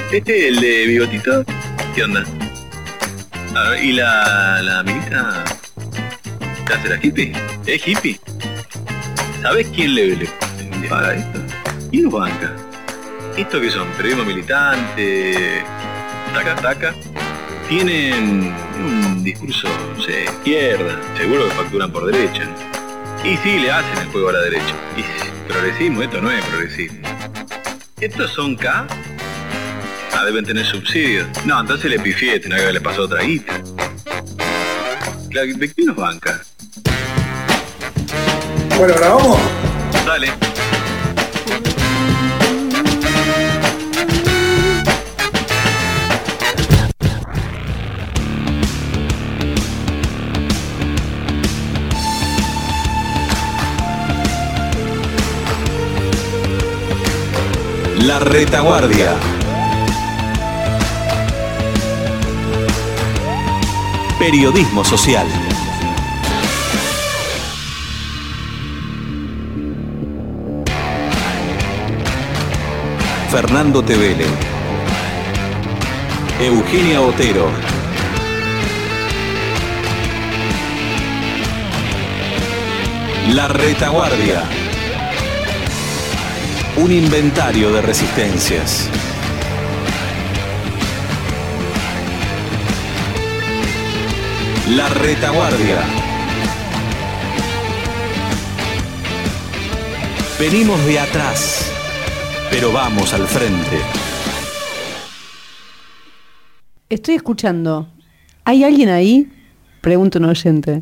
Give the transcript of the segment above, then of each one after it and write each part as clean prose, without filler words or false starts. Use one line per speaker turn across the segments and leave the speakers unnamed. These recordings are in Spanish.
El de bigotito, ¿qué onda? A ver, ¿y la amiguita? ¿Qué hace la hippie? ¿Es hippie? ¿Sabés quién le paga esto? ¿Quién lo banca? ¿Esto qué son? ¿Periodismo militante? ¿Taca? Tienen un discurso, no sé, izquierda. Seguro que facturan por derecha. Y sí, le hacen el juego a la derecha. Y progresismo, esto no es progresismo. ¿Estos son K? Ah, deben tener subsidios. No, entonces le pifié, tenía que haberle pasado otra guita. ¿De quién nos banca?
Bueno, ¿grabamos?
Dale.
La Retaguardia. Periodismo social. Fernando Tevele, Eugenia Otero, La Retaguardia. Un inventario de resistencias. La Retaguardia. Venimos de atrás, pero vamos al frente.
Estoy escuchando. ¿Hay alguien ahí? Pregunta un oyente.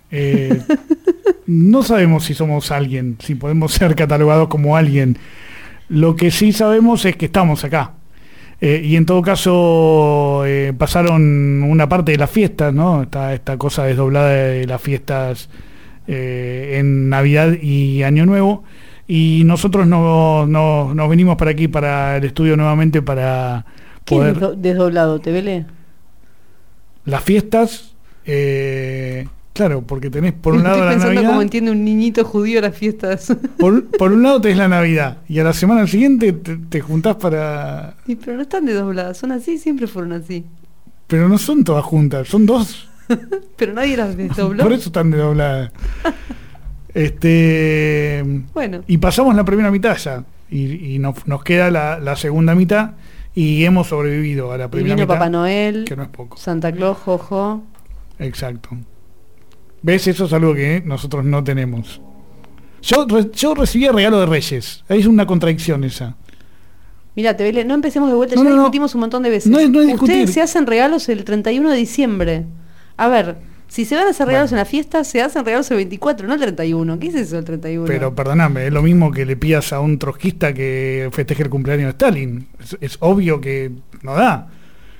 No sabemos si somos alguien, si podemos ser catalogados como alguien. Lo que sí sabemos es que estamos acá. Y en todo caso pasaron una parte de las fiestas, ¿no? Esta cosa desdoblada de las fiestas en Navidad y Año Nuevo. Y nosotros nos venimos para aquí, para el estudio nuevamente, para poder...
¿Qué es desdoblado, Tevele?
Las fiestas... Claro, porque tenés por un lado la Navidad... Estoy pensando
cómo entiende un niñito judío las fiestas.
Por un lado tenés la Navidad, y a la semana siguiente te juntás para...
Sí, pero no están desdobladas, son así, siempre fueron así.
Pero no son todas juntas, son dos.
Pero nadie las desdobló.
Por eso están desdobladas.
Bueno.
Y pasamos la primera mitad ya, y nos queda la segunda mitad, y hemos sobrevivido a la primera mitad.
Y vino Papá Noel,
que no es poco.
Santa Claus, Jojo.
Exacto. ¿Ves? Eso es algo que nosotros no tenemos. Yo recibí regalo de Reyes. Ahí es una contradicción esa.
Mira, Tevele, no empecemos de vuelta, ya discutimos un montón de veces.
No es discutir.
Ustedes se hacen regalos el 31 de diciembre. A ver, si se van a hacer regalos en la fiesta, se hacen regalos el 24, no el 31. ¿Qué es eso el 31?
Pero perdóname, es lo mismo que le pidas a un trotskista que festeje el cumpleaños de Stalin. Es obvio que no da.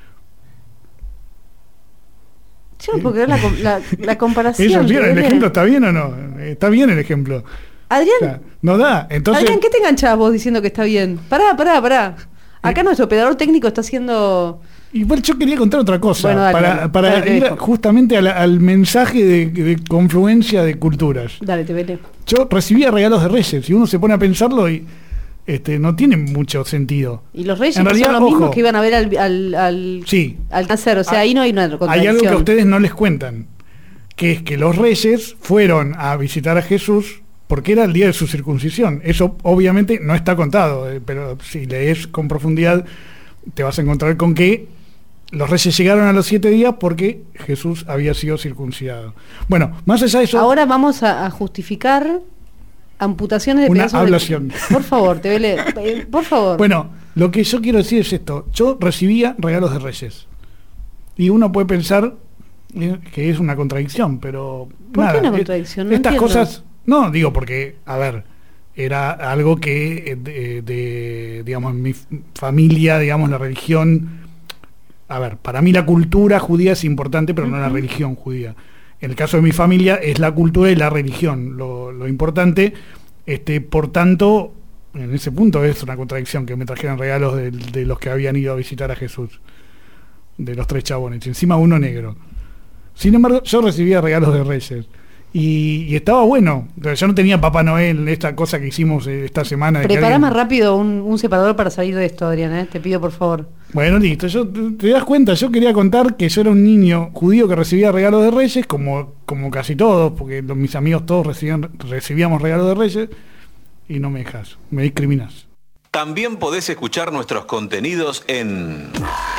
Yo no puedo creer la comparación.
¿El ejemplo está bien o no? Está bien el ejemplo.
Adrián,
o sea, no da. Entonces,
Adrián, ¿qué te enganchabas vos diciendo que está bien? Pará. Acá nuestro operador técnico está haciendo...
Igual yo quería contar otra cosa,
bueno, dale,
para ir justamente al mensaje de confluencia de culturas.
Dale, Tevele.
Yo recibía regalos de Reyes, y uno se pone a pensarlo y no tiene mucho sentido.
Y los Reyes
en realidad,
son los mismos que iban a ver al nacer, o sea, ahí no hay una contradicción.
Hay algo que a ustedes no les cuentan, que es que los Reyes fueron a visitar a Jesús porque era el día de su circuncisión. Eso obviamente no está contado, pero si lees con profundidad te vas a encontrar con que los Reyes llegaron a los 7 días porque Jesús había sido circuncidado. Bueno, más allá de eso...
Ahora vamos a justificar amputaciones de
pedazos. Una ablación.
Por favor, Tevele, por favor.
Bueno, lo que yo quiero decir es esto. Yo recibía regalos de Reyes. Y uno puede pensar que es una contradicción, pero...
¿Por qué una contradicción? No
estas
entiendo.
Cosas... No, digo porque, a ver, era algo que, digamos, en mi familia, digamos, la religión... A ver, para mí la cultura judía es importante, pero no la religión judía. En el caso de mi familia es la cultura y la religión lo importante. Por tanto, en ese punto es una contradicción que me trajeran regalos de los que habían ido a visitar a Jesús, de los 3 chabones, encima uno negro. Sin embargo, yo recibía regalos de Reyes. y estaba bueno. Yo no tenía Papá Noel, esta cosa que hicimos esta semana.
Prepara más rápido un separador para salir de esto, Adrián, te pido por favor.
Bueno, listo. Te das cuenta, yo quería contar que yo era un niño judío que recibía regalos de Reyes, como casi todos, porque mis amigos todos recibíamos regalos de Reyes, y no me dejas, me discriminas.
También podés escuchar nuestros contenidos en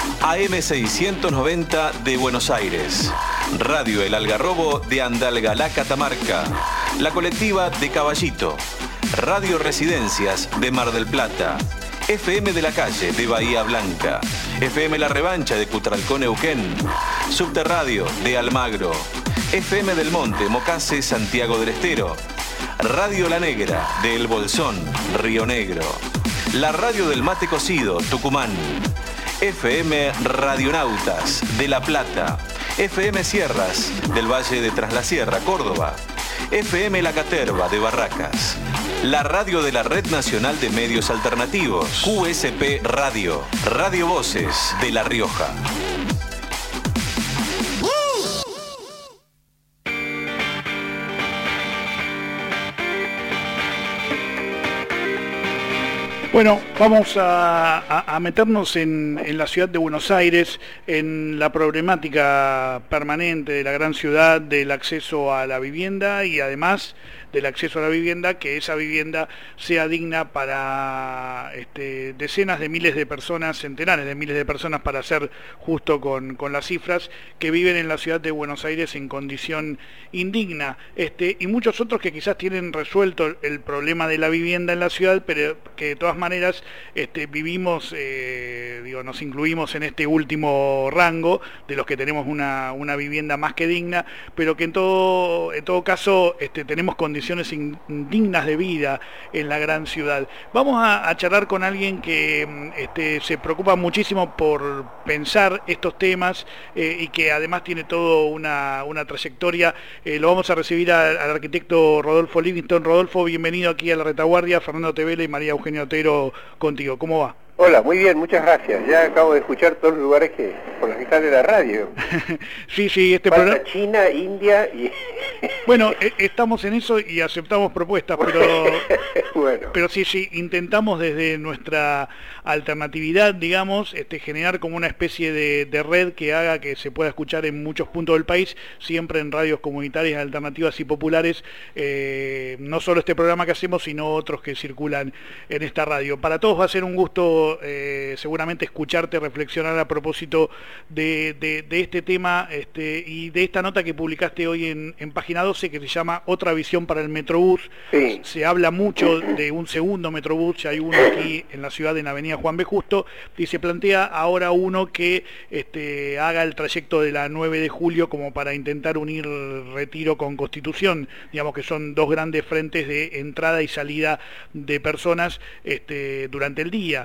AM690 de Buenos Aires, Radio El Algarrobo de Andalgalá, Catamarca, La Colectiva de Caballito, Radio Residencias de Mar del Plata, FM de la Calle de Bahía Blanca, FM La Revancha de Cutralcón, Neuquén, Subterradio de Almagro, FM del Monte, Mocase, Santiago del Estero, Radio La Negra de El Bolsón, Río Negro, la Radio del Mate Cocido, Tucumán, FM Radionautas de La Plata, FM Sierras del Valle de Tras la Sierra, Córdoba, FM La Caterva de Barracas, la radio de la Red Nacional de Medios Alternativos, QSP Radio, Radio Voces de La Rioja.
Bueno, vamos a meternos en la ciudad de Buenos Aires, en la problemática permanente de la gran ciudad del acceso a la vivienda y además del acceso a la vivienda, que esa vivienda sea digna para decenas de miles de personas, centenares de miles de personas, para ser justo con las cifras, que viven en la ciudad de Buenos Aires en condición indigna, y muchos otros que quizás tienen resuelto el problema de la vivienda en la ciudad, pero que de todas maneras vivimos, nos incluimos en este último rango de los que tenemos una vivienda más que digna, pero que en todo caso tenemos condiciones indignas de vida en la gran ciudad. Vamos a charlar con alguien que se preocupa muchísimo por pensar estos temas y que además tiene toda una trayectoria. Lo vamos a recibir al arquitecto Rodolfo Livingston. Rodolfo, bienvenido aquí a La Retaguardia. Fernando Tevele y María Eugenia Otero contigo. ¿Cómo va?
Hola, muy bien, muchas gracias. Ya acabo de escuchar todos los lugares por los que sale la radio.
Sí,
Falta programa... China, India y...
Bueno, estamos en eso y aceptamos propuestas, pero bueno. Pero sí, intentamos desde nuestra alternatividad, digamos, generar como una especie de red que haga que se pueda escuchar en muchos puntos del país, siempre en radios comunitarias, alternativas y populares, no solo este programa que hacemos, sino otros que circulan en esta radio. Para todos va a ser un gusto seguramente escucharte reflexionar a propósito de este tema y de esta nota que publicaste hoy en Página 12, que se llama Otra visión para el Metrobús. Sí. Se habla mucho de un segundo Metrobús, ya hay uno aquí en la ciudad, en la avenida Juan B. Justo, y se plantea ahora uno que haga el trayecto de la 9 de julio como para intentar unir Retiro con Constitución, digamos que son dos grandes frentes de entrada y salida de personas durante el día.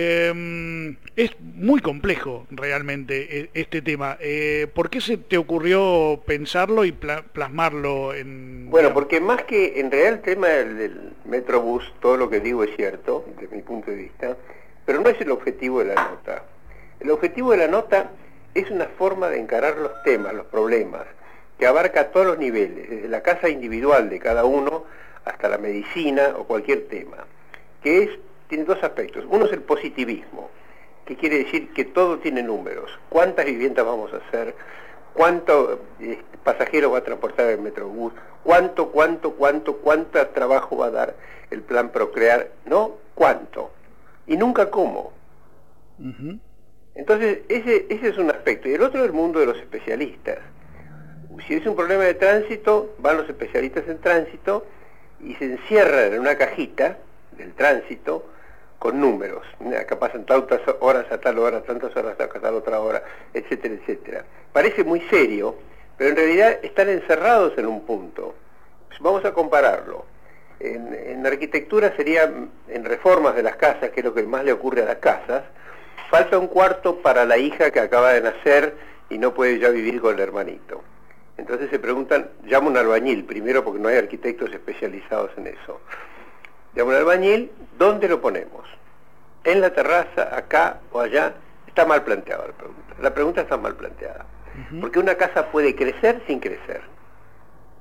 Es muy complejo realmente este tema. ¿Por qué se te ocurrió pensarlo y plasmarlo en...?
Bueno, porque más que en realidad el tema del Metrobús, todo lo que digo es cierto, desde mi punto de vista, pero no es el objetivo de la nota. El objetivo de la nota es una forma de encarar los temas, los problemas, que abarca todos los niveles, desde la casa individual de cada uno hasta la medicina o cualquier tema, que tiene dos aspectos. Uno es el positivismo, que quiere decir que todo tiene números. ¿Cuántas viviendas vamos a hacer? ¿Cuántos pasajeros va a transportar el Metrobús? ¿Cuánto trabajo va a dar el plan Procrear? No, ¿cuánto? Y nunca cómo. Uh-huh. Entonces, ese es un aspecto. Y el otro es el mundo de los especialistas. Si es un problema de tránsito, van los especialistas en tránsito y se encierran en una cajita del tránsito con números. Acá pasan tantas horas a tal hora, tantas horas a tal otra hora, etcétera, etcétera. Parece muy serio, pero en realidad están encerrados en un punto. Vamos a compararlo. En arquitectura sería, en reformas de las casas, que es lo que más le ocurre a las casas, falta un cuarto para la hija que acaba de nacer y no puede ya vivir con el hermanito. Entonces se preguntan, llama un albañil primero, porque no hay arquitectos especializados en eso. Llama un albañil, ¿dónde lo ponemos? ¿En la terraza, acá o allá? Está mal planteada la pregunta. La pregunta está mal planteada. Uh-huh. Porque una casa puede crecer sin crecer.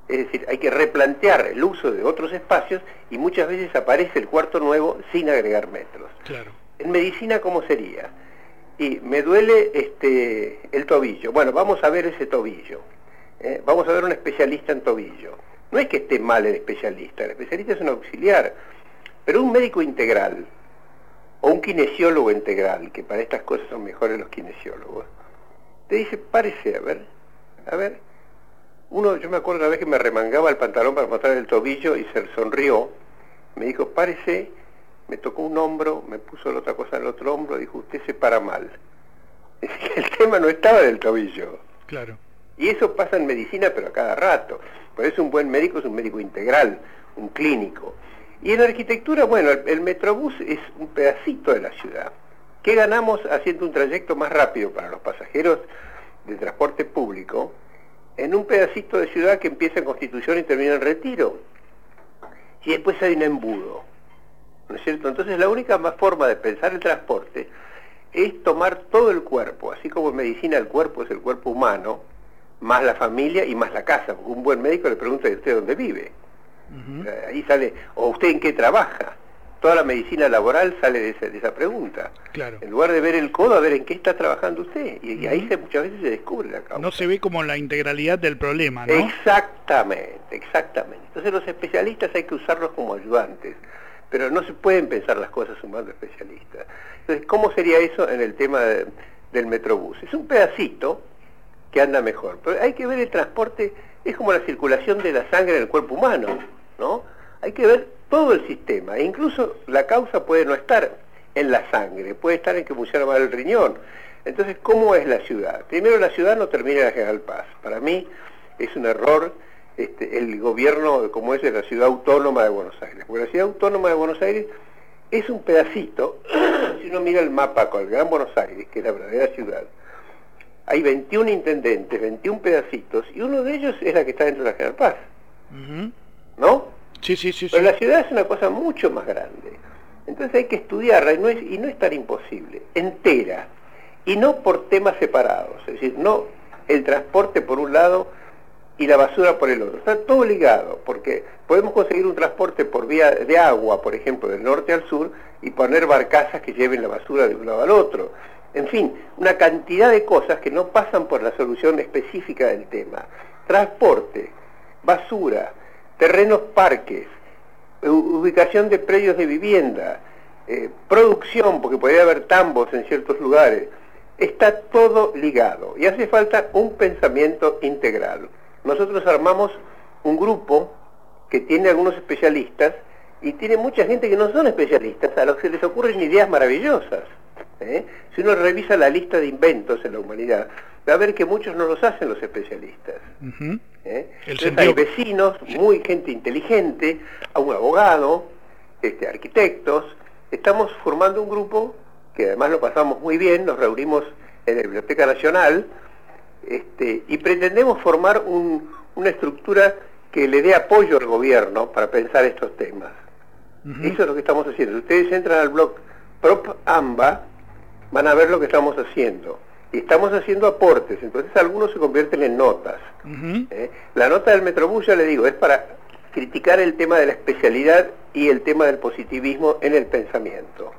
Es decir, hay que replantear el uso de otros espacios y muchas veces aparece el cuarto nuevo sin agregar metros.
Claro.
En medicina, ¿cómo sería? Y me duele el tobillo. Bueno, vamos a ver ese tobillo. Vamos a ver un especialista en tobillo. No es que esté mal el especialista es un auxiliar. Pero un médico integral, o un kinesiólogo integral, que para estas cosas son mejores los kinesiólogos, te dice, párese, a ver. Yo me acuerdo una vez que me remangaba el pantalón para mostrar el tobillo y se sonrió. Me dijo, párese, me tocó un hombro, me puso la otra cosa en el otro hombro, dijo, usted se para mal. Es decir, el tema no estaba del tobillo.
Claro.
Y eso pasa en medicina, pero a cada rato. Por eso un buen médico es un médico integral, un clínico. Y en arquitectura, bueno, el Metrobús es un pedacito de la ciudad. ¿Qué ganamos haciendo un trayecto más rápido para los pasajeros de transporte público en un pedacito de ciudad que empieza en Constitución y termina en Retiro? Y después hay un embudo, ¿no es cierto? Entonces la única forma de pensar el transporte es tomar todo el cuerpo, así como en medicina el cuerpo es el cuerpo humano, más la familia y más la casa, porque un buen médico le pregunta a usted dónde vive. Ahí sale, o usted en qué trabaja. Toda la medicina laboral sale de esa pregunta.
Claro.
En lugar de ver el codo, a ver en qué está trabajando usted. Y ahí muchas veces se descubre la causa.
No se ve como la integralidad del problema, ¿no?
Exactamente. Entonces los especialistas hay que usarlos como ayudantes, pero no se pueden pensar las cosas sumando especialistas. Entonces, ¿cómo sería eso en el tema del Metrobús? Es un pedacito que anda mejor, pero hay que ver el transporte, es como la circulación de la sangre en el cuerpo humano, ¿no? Hay que ver todo el sistema, e incluso la causa puede no estar en la sangre, puede estar en que funciona mal el riñón. Entonces, ¿cómo es la ciudad? Primero, la ciudad no termina en la General Paz. Para mí es un error el gobierno como es de la Ciudad Autónoma de Buenos Aires, porque la Ciudad Autónoma de Buenos Aires es un pedacito, si uno mira el mapa con el Gran Buenos Aires, que es la verdadera ciudad, hay 21 intendentes, 21 pedacitos, y uno de ellos es la que está dentro de la General Paz, ¿no?
Sí.
Pero la ciudad es una cosa mucho más grande. Entonces hay que estudiarla, y no es tan imposible, entera, y no por temas separados, es decir, no el transporte por un lado y la basura por el otro. Está todo ligado, porque podemos conseguir un transporte por vía de agua, por ejemplo, del norte al sur, y poner barcazas que lleven la basura de un lado al otro. En fin, una cantidad de cosas que no pasan por la solución específica del tema. Transporte, basura, terrenos parques, ubicación de predios de vivienda, producción, porque podría haber tambos en ciertos lugares. Está todo ligado y hace falta un pensamiento integral. Nosotros armamos un grupo que tiene algunos especialistas y tiene mucha gente que no son especialistas, a los que les ocurren ideas maravillosas. Si uno revisa la lista de inventos en la humanidad, va a ver que muchos no los hacen los especialistas. Entonces hay vecinos, gente inteligente, a un abogado, arquitectos. Estamos formando un grupo que además lo pasamos muy bien, nos reunimos en la Biblioteca Nacional, y pretendemos formar una estructura que le dé apoyo al gobierno para pensar estos temas. Eso es lo que estamos haciendo. Si ustedes entran al blog PropAmba, van a ver lo que estamos haciendo. Y estamos haciendo aportes, entonces algunos se convierten en notas. La nota del Metrobús, ya le digo, es para criticar el tema de la especialidad y el tema del positivismo en el pensamiento.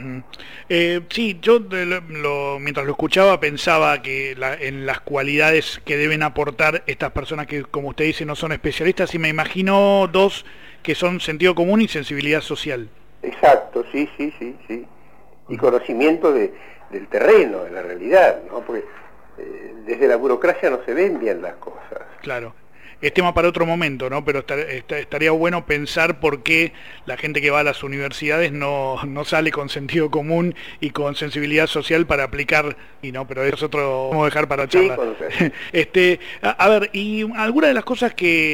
Sí, yo mientras lo escuchaba pensaba que en las cualidades que deben aportar estas personas que, como usted dice, no son especialistas, y me imagino dos que son sentido común y sensibilidad social.
Exacto, sí. Y conocimiento del terreno, de la realidad, ¿no? Porque desde la burocracia no se ven bien las cosas.
Claro. Es tema para otro momento, ¿no? Pero estaría bueno pensar por qué la gente que va a las universidades no sale con sentido común y con sensibilidad social para aplicar, y no, pero eso es otro, vamos a dejar para charla. A ver, y alguna de las cosas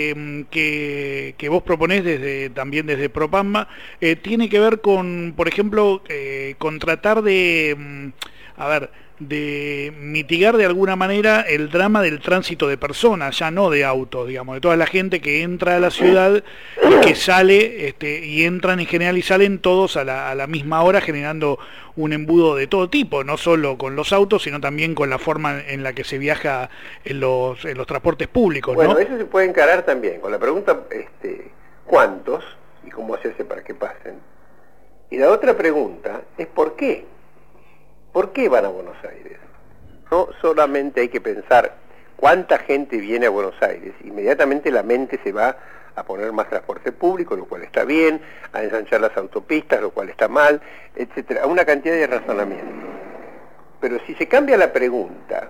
que vos proponés también desde PropAmba tiene que ver con, por ejemplo, con tratar de de mitigar de alguna manera el drama del tránsito de personas, ya no de autos, digamos, de toda la gente que entra a la ciudad y que sale, y entran en general y salen todos a la misma hora, generando un embudo de todo tipo, no solo con los autos, sino también con la forma en la que se viaja en los transportes públicos,
bueno,
¿no?
Eso se puede encarar también con la pregunta, ¿cuántos? Y cómo hacerse para que pasen. Y la otra pregunta es ¿por qué? ¿Por qué van a Buenos Aires? No solamente hay que pensar cuánta gente viene a Buenos Aires, inmediatamente la mente se va a poner más transporte público, lo cual está bien, a ensanchar las autopistas, lo cual está mal, etcétera, a una cantidad de razonamientos. Pero si se cambia la pregunta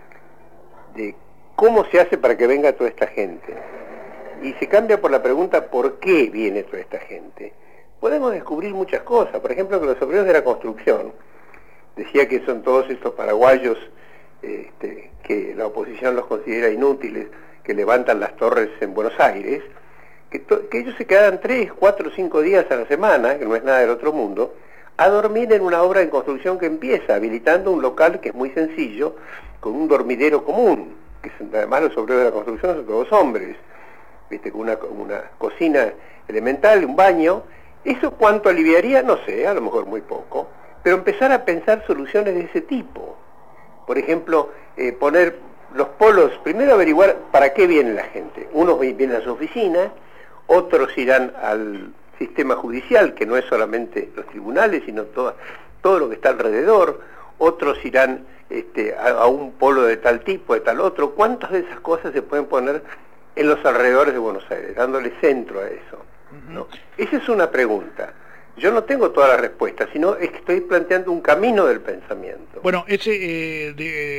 de cómo se hace para que venga toda esta gente, y se cambia por la pregunta ¿por qué viene toda esta gente?, podemos descubrir muchas cosas. Por ejemplo, que los obreros de la construcción, decía que son todos estos paraguayos que la oposición los considera inútiles, que levantan las torres en Buenos Aires, que ellos se quedan 3, 4, 5 días a la semana, que no es nada del otro mundo, a dormir en una obra en construcción que empieza, habilitando un local que es muy sencillo, con un dormidero común, que además los obreros de la construcción son todos hombres, con una cocina elemental, un baño. ¿Eso cuánto aliviaría? No sé, a lo mejor muy poco. Pero empezar a pensar soluciones de ese tipo. Por ejemplo, poner los polos, primero averiguar para qué viene la gente. Unos vienen a su oficina, otros irán al sistema judicial, que no es solamente los tribunales, sino todo lo que está alrededor. Otros irán a un polo de tal tipo, de tal otro. ¿Cuántas de esas cosas se pueden poner en los alrededores de Buenos Aires, dándole centro a eso? ¿No? Esa es una pregunta. Yo no tengo todas las respuestas, sino es que estoy planteando un camino del pensamiento.
Bueno, ese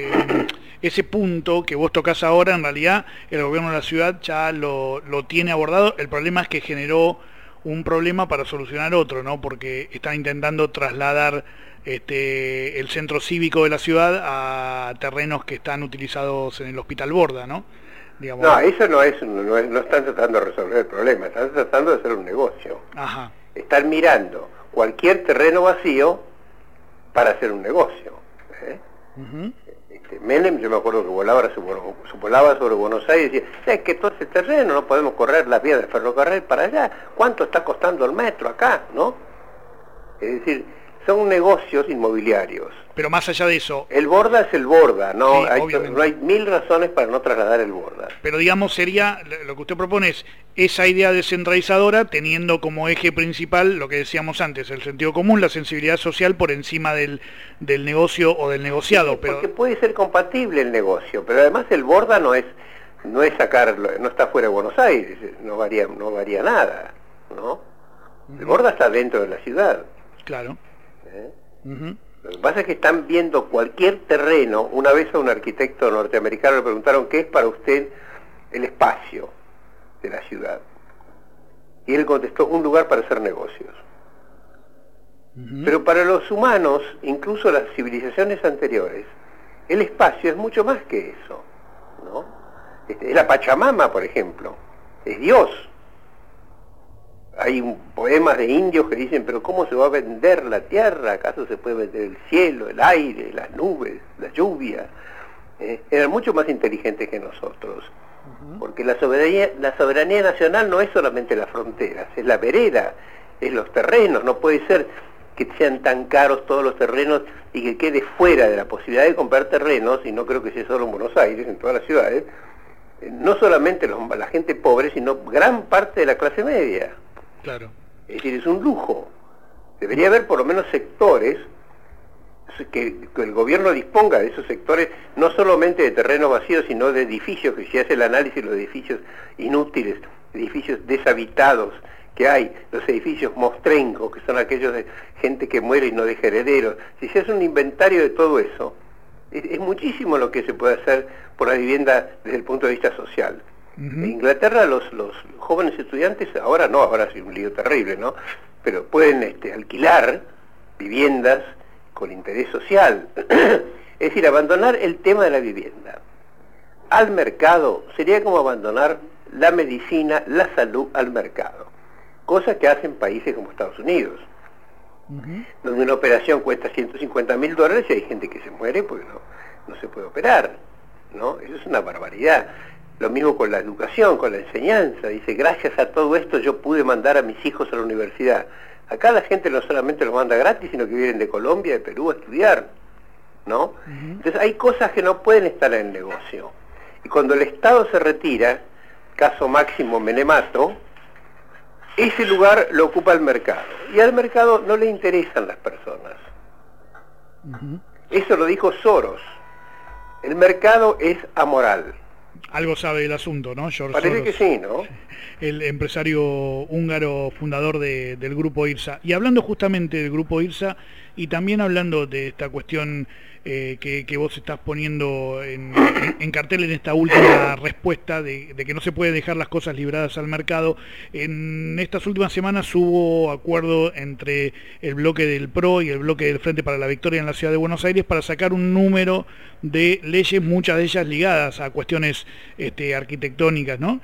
punto que vos tocás ahora, en realidad, el gobierno de la ciudad ya lo tiene abordado. El problema es que generó un problema para solucionar otro, ¿no? Porque están intentando trasladar el centro cívico de la ciudad a terrenos que están utilizados en el Hospital Borda, ¿no? Digamos.
No, eso no están tratando de resolver el problema, están tratando de hacer un negocio.
Ajá.
Están mirando cualquier terreno vacío para hacer un negocio.
Uh-huh.
Menem, yo me acuerdo que volaba sobre Buenos Aires y decía, es que todo ese terreno no podemos correr las vías del ferrocarril para allá, ¿cuánto está costando el metro acá? ¿No? Es decir, son negocios inmobiliarios.
Pero más allá de eso...
El Borda es el Borda, ¿no?
Sí,
no hay mil razones para no trasladar el Borda.
Pero digamos, sería, lo que usted propone es esa idea descentralizadora, teniendo como eje principal lo que decíamos antes, el sentido común, la sensibilidad social por encima del negocio o del negociado.
Sí,
pero
porque puede ser compatible el negocio, pero además el Borda no es sacarlo, no está fuera de Buenos Aires, no varía nada, ¿no? El Borda está dentro de la ciudad.
Claro. Uh-huh.
Lo que pasa es que están viendo cualquier terreno. Una vez a un arquitecto norteamericano le preguntaron ¿qué es para usted el espacio de la ciudad? Y él contestó, un lugar para hacer negocios. Uh-huh. Pero para los humanos, incluso las civilizaciones anteriores, el espacio es mucho más que eso, ¿no? Es la Pachamama, por ejemplo, es Dios. Hay poemas de indios que dicen, pero ¿cómo se va a vender la tierra? ¿Acaso se puede vender el cielo, el aire, las nubes, la lluvia? Eran mucho más inteligentes que nosotros. Uh-huh. Porque la soberanía nacional no es solamente las fronteras, es la vereda, es los terrenos. No puede ser que sean tan caros todos los terrenos y que quede fuera de la posibilidad de comprar terrenos, y no creo que sea solo en Buenos Aires, en todas las ciudades, no solamente la gente pobre, sino gran parte de la clase media.
Claro.
Es decir, es un lujo. Debería haber por lo menos sectores que el gobierno disponga de esos sectores, no solamente de terrenos vacíos, sino de edificios, que si hace el análisis de los edificios inútiles, edificios deshabitados que hay, los edificios mostrencos, que son aquellos de gente que muere y no deja herederos. Si se hace un inventario de todo eso, es muchísimo lo que se puede hacer por la vivienda desde el punto de vista social. Uh-huh. En Inglaterra los jóvenes estudiantes, ahora es un lío terrible, ¿no? Pero pueden alquilar viviendas con interés social. Es decir, abandonar el tema de la vivienda al mercado sería como abandonar la medicina, la salud al mercado. Cosa que hacen países como Estados Unidos. donde una operación cuesta $150.000 y hay gente que se muere porque no se puede operar, ¿no? Eso es una barbaridad. Lo mismo con la educación, con la enseñanza. Dice, gracias a todo esto yo pude mandar a mis hijos a la universidad. Acá la gente no solamente los manda gratis, sino que vienen de Colombia, de Perú a estudiar, ¿no? Entonces hay cosas que no pueden estar en el negocio. Y cuando el Estado se retira, caso máximo Menemato, ese lugar lo ocupa el mercado. Y al mercado no le interesan las personas. Eso lo dijo Soros. El mercado es amoral.
Algo sabe del asunto, ¿no? George
Parece
Soros,
que sí, ¿no?
el empresario húngaro fundador del Grupo IRSA. Y hablando justamente del Grupo IRSA y también hablando de esta cuestión que vos estás poniendo en cartel en esta última respuesta de que no se puede dejar las cosas libradas al mercado, en estas últimas semanas hubo acuerdo entre el bloque del PRO y el bloque del Frente para la Victoria en la Ciudad de Buenos Aires para sacar un número de leyes, muchas de ellas ligadas a cuestiones arquitectónicas, ¿no?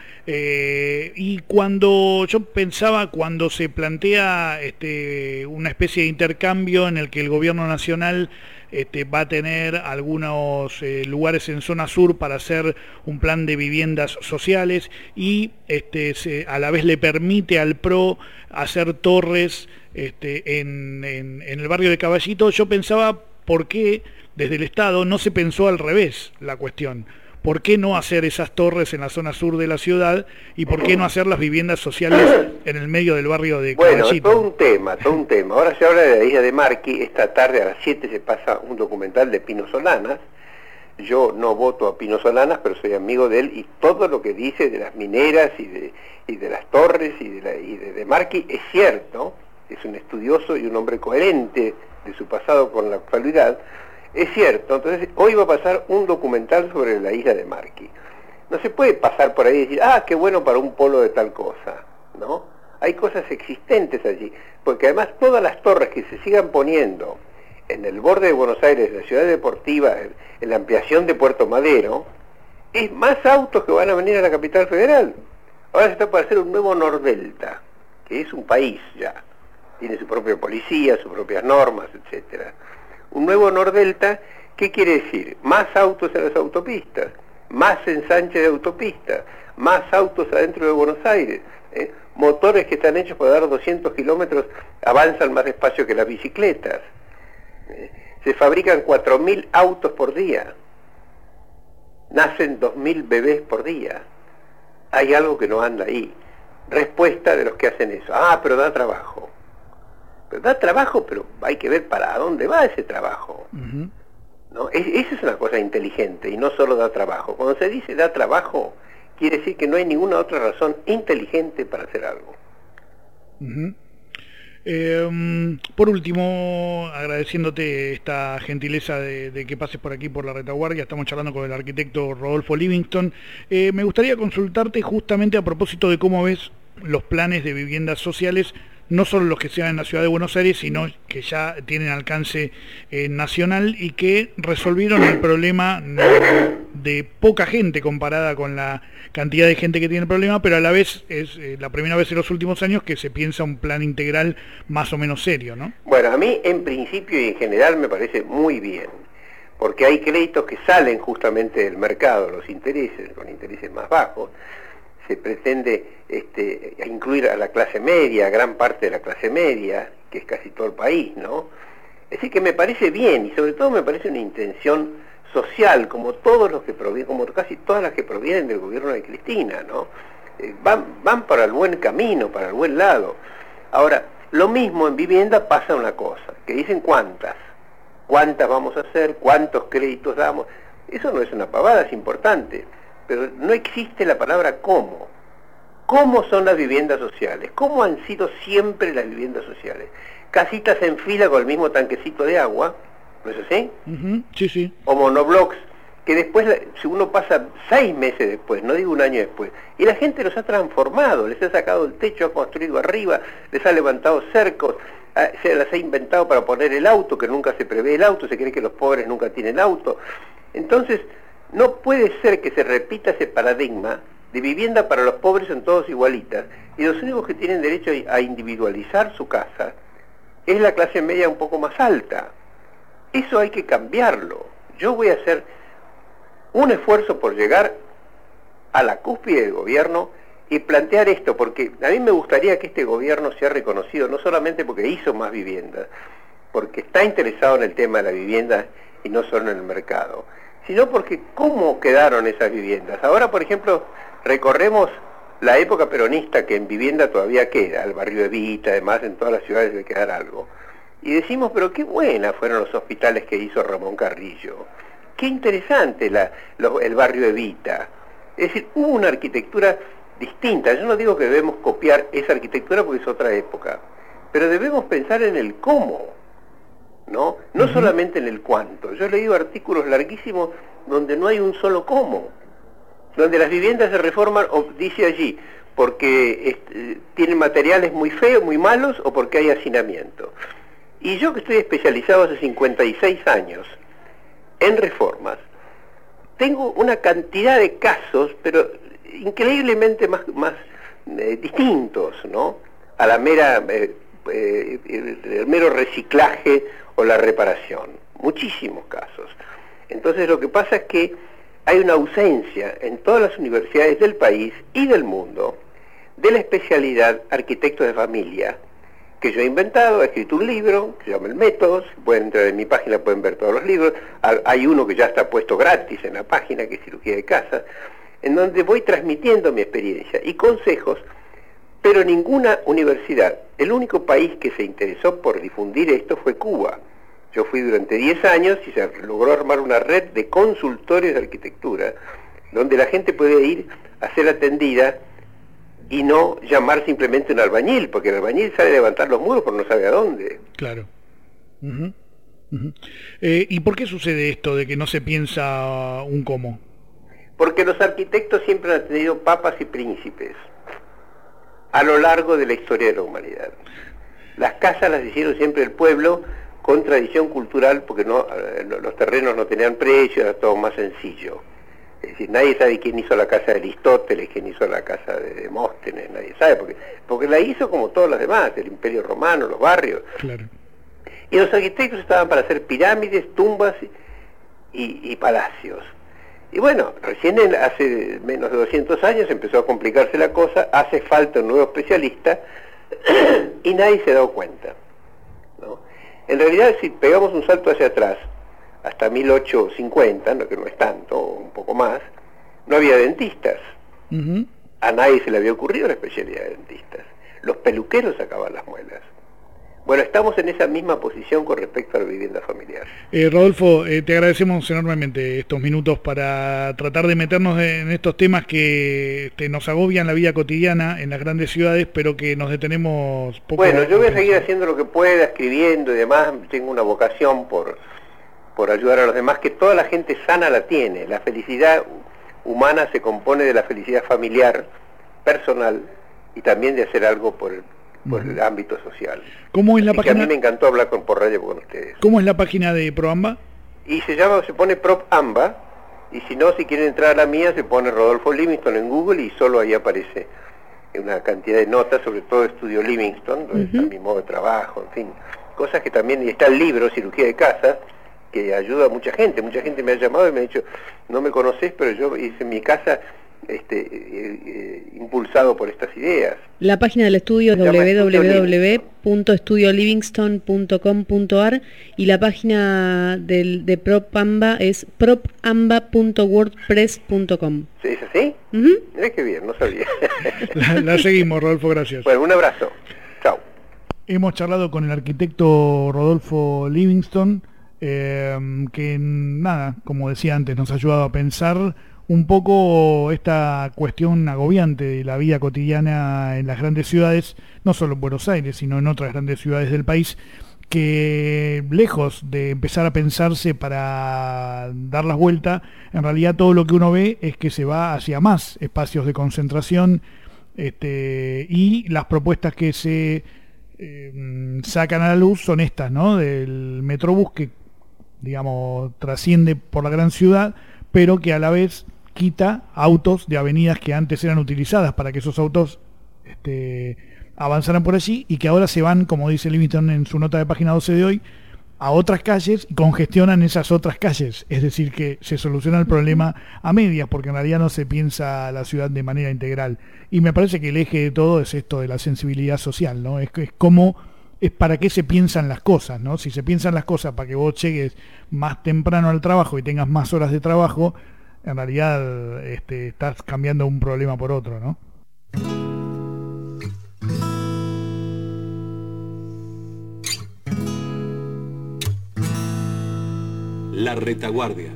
Y cuando yo pensaba, cuando se plantea una especie de intercambio en el que el gobierno nacional va a tener algunos lugares en zona sur para hacer un plan de viviendas sociales y a la vez le permite al PRO hacer torres en el barrio de Caballito, yo pensaba por qué desde el Estado no se pensó al revés la cuestión. ¿Por qué no hacer esas torres en la zona sur de la ciudad y por qué no hacer las viviendas sociales en el medio del barrio de Caballito?
Bueno, todo un tema. Ahora se habla de la isla de Marqui. Esta tarde a las 7 se pasa un documental de Pino Solanas. Yo no voto a Pino Solanas, pero soy amigo de él y todo lo que dice de las mineras y de las torres y de Marqui es cierto. Es un estudioso y un hombre coherente de su pasado con la actualidad. Es cierto, entonces hoy va a pasar un documental sobre la isla de Marqui. No se puede pasar por ahí y decir, qué bueno para un polo de tal cosa, ¿no? Hay cosas existentes allí, porque además todas las torres que se sigan poniendo en el borde de Buenos Aires, la ciudad deportiva, en la ampliación de Puerto Madero, es más autos que van a venir a la capital federal. Ahora se está por hacer un nuevo Nordelta, que es un país ya, tiene su propia policía, sus propias normas, etcétera. Un nuevo Nordelta, ¿qué quiere decir? Más autos en las autopistas, más ensanche de autopistas, más autos adentro de Buenos Aires, motores que están hechos para dar 200 kilómetros, avanzan más despacio que las bicicletas, se fabrican 4.000 autos por día, nacen 2.000 bebés por día, hay algo que no anda ahí. Respuesta de los que hacen eso, pero da trabajo. Pero da trabajo, pero hay que ver para dónde va ese trabajo. ¿No? Esa es una cosa inteligente y no solo da trabajo. Cuando se dice da trabajo, quiere decir que no hay ninguna otra razón inteligente para hacer algo.
Por último, agradeciéndote esta gentileza de que pases por aquí por la retaguardia, estamos charlando con el arquitecto Rodolfo Livingston. Me gustaría consultarte justamente a propósito de cómo ves los planes de viviendas sociales, no solo los que se dan en la ciudad de Buenos Aires, sino que ya tienen alcance nacional y que resolvieron el problema de poca gente comparada con la cantidad de gente que tiene el problema, pero a la vez es la primera vez en los últimos años que se piensa un plan integral más o menos serio, ¿no?
Bueno, a mí en principio y en general me parece muy bien, porque hay créditos que salen justamente del mercado, los intereses, con intereses más bajos. Se pretende incluir a la clase media, a gran parte de la clase media, que es casi todo el país, ¿no? Es decir, que me parece bien, y sobre todo me parece una intención social, como todos los que provienen, como casi todas las que provienen del gobierno de Cristina, ¿no? Van para el buen camino, para el buen lado. Ahora, lo mismo en vivienda pasa una cosa, que dicen cuántas vamos a hacer, cuántos créditos damos. Eso no es una pavada, es importante. Pero no existe la palabra cómo. ¿Cómo son las viviendas sociales? ¿Cómo han sido siempre las viviendas sociales? Casitas en fila con el mismo tanquecito de agua, ¿no es así?
Sí, sí.
O monoblocks, que después, si uno pasa 6 meses después, no digo un año después, y la gente los ha transformado, les ha sacado el techo, ha construido arriba, les ha levantado cercos, se las ha inventado para poner el auto, que nunca se prevé el auto, se cree que los pobres nunca tienen auto. Entonces, no puede ser que se repita ese paradigma de vivienda para los pobres son todos igualitas y los únicos que tienen derecho a individualizar su casa es la clase media un poco más alta. Eso hay que cambiarlo. Yo voy a hacer un esfuerzo por llegar a la cúspide del gobierno y plantear esto, porque a mí me gustaría que este gobierno sea reconocido no solamente porque hizo más viviendas, porque está interesado en el tema de la vivienda y no solo en el mercado, sino porque cómo quedaron esas viviendas. Ahora, por ejemplo, recorremos la época peronista, que en vivienda todavía queda, el barrio Evita, además en todas las ciudades debe quedar algo, y decimos, pero qué buenas fueron los hospitales que hizo Ramón Carrillo, qué interesante el barrio Evita. Es decir, hubo una arquitectura distinta. Yo no digo que debemos copiar esa arquitectura porque es otra época, pero debemos pensar en el cómo, ¿no? No solamente en el cuánto. Yo he leído artículos larguísimos donde no hay un solo cómo, donde las viviendas se reforman, o dice allí, porque tienen materiales muy feos, muy malos, o porque hay hacinamiento. Y yo, que estoy especializado hace 56 años en reformas, tengo una cantidad de casos, pero increíblemente más distintos, ¿no? A la mera el mero reciclaje o la reparación. Muchísimos casos. Entonces lo que pasa es que hay una ausencia en todas las universidades del país y del mundo de la especialidad arquitectos de familia, que yo he inventado. He escrito un libro que se llama El Método. Pueden entrar en mi página, pueden ver todos los libros. Hay uno que ya está puesto gratis en la página, que es Cirugía de Casa, en donde voy transmitiendo mi experiencia y consejos, pero ninguna universidad. El único país que se interesó por difundir esto fue Cuba. Yo fui durante 10 años y se logró armar una red de consultorios de arquitectura, donde la gente puede ir a ser atendida y no llamar simplemente un albañil, porque el albañil sabe levantar los muros pero no sabe a dónde.
Claro. ¿Y por qué sucede esto de que no se piensa un cómo?
Porque los arquitectos siempre han tenido papas y príncipes a lo largo de la historia de la humanidad. Las casas las hicieron siempre el pueblo, con tradición cultural, porque los terrenos no tenían precio, era todo más sencillo. Es decir, nadie sabe quién hizo la casa de Aristóteles, quién hizo la casa de Demóstenes, nadie sabe, porque la hizo como todas las demás, el Imperio Romano, los barrios.
Claro.
Y los arquitectos estaban para hacer pirámides, tumbas y palacios. Y bueno, recién hace menos de 200 años empezó a complicarse la cosa, hace falta un nuevo especialista y nadie se ha dado cuenta, ¿no? En realidad, si pegamos un salto hacia atrás, hasta 1850, que no es tanto, un poco más, no había dentistas. A nadie se le había ocurrido la especialidad de dentistas. Los peluqueros sacaban las muelas. Bueno, estamos en esa misma posición con respecto a la vivienda familiar.
Rodolfo, te agradecemos enormemente estos minutos para tratar de meternos en estos temas que nos agobian la vida cotidiana en las grandes ciudades, pero que nos detenemos poco.
Bueno, yo voy a seguir haciendo lo que pueda, escribiendo y demás. Tengo una vocación por ayudar a los demás, que toda la gente sana la tiene. La felicidad humana se compone de la felicidad familiar, personal, y también de hacer algo por el ámbito social.
¿Cómo es la página?
A mí me encantó hablar por radio con ustedes.
¿Cómo es la página de ProAmba?
Y se pone PropAmba, y si no, si quieren entrar a la mía, se pone Rodolfo Livingston en Google y solo ahí aparece una cantidad de notas, sobre todo Estudio Livingston, donde está mi modo de trabajo, en fin, cosas que también, y está el libro Cirugía de Casa, que ayuda a mucha gente me ha llamado y me ha dicho, no me conocés, pero yo hice mi casa impulsado por estas ideas.
La página del estudio es www.estudiolivingston.com.ar y la página de PropAmba es propamba.wordpress.com.
¿Es así? Mirá qué bien, no sabía.
La seguimos, Rodolfo, gracias.
Bueno, un abrazo. Chao.
Hemos charlado con el arquitecto Rodolfo Livingston, que nada, como decía antes, nos ha ayudado a pensar un poco esta cuestión agobiante de la vida cotidiana en las grandes ciudades, no solo en Buenos Aires, sino en otras grandes ciudades del país, que lejos de empezar a pensarse para dar las vueltas, en realidad todo lo que uno ve es que se va hacia más espacios de concentración, y las propuestas que se sacan a la luz son estas, ¿no? Del Metrobús, que digamos trasciende por la gran ciudad, pero que a la vez quita autos de avenidas que antes eran utilizadas para que esos autos avanzaran por allí y que ahora se van, como dice Livingston en su nota de página 12 de hoy, a otras calles y congestionan esas otras calles. Es decir, que se soluciona el problema a medias, porque en realidad no se piensa la ciudad de manera integral. Y me parece que el eje de todo es esto de la sensibilidad social, ¿no? Es cómo, es para qué se piensan las cosas, ¿no? Si se piensan las cosas para que vos llegues más temprano al trabajo y tengas más horas de trabajo, en realidad estás cambiando un problema por otro, ¿no?
La retaguardia.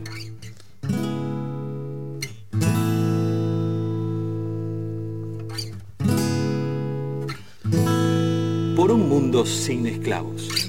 Por un mundo sin esclavos.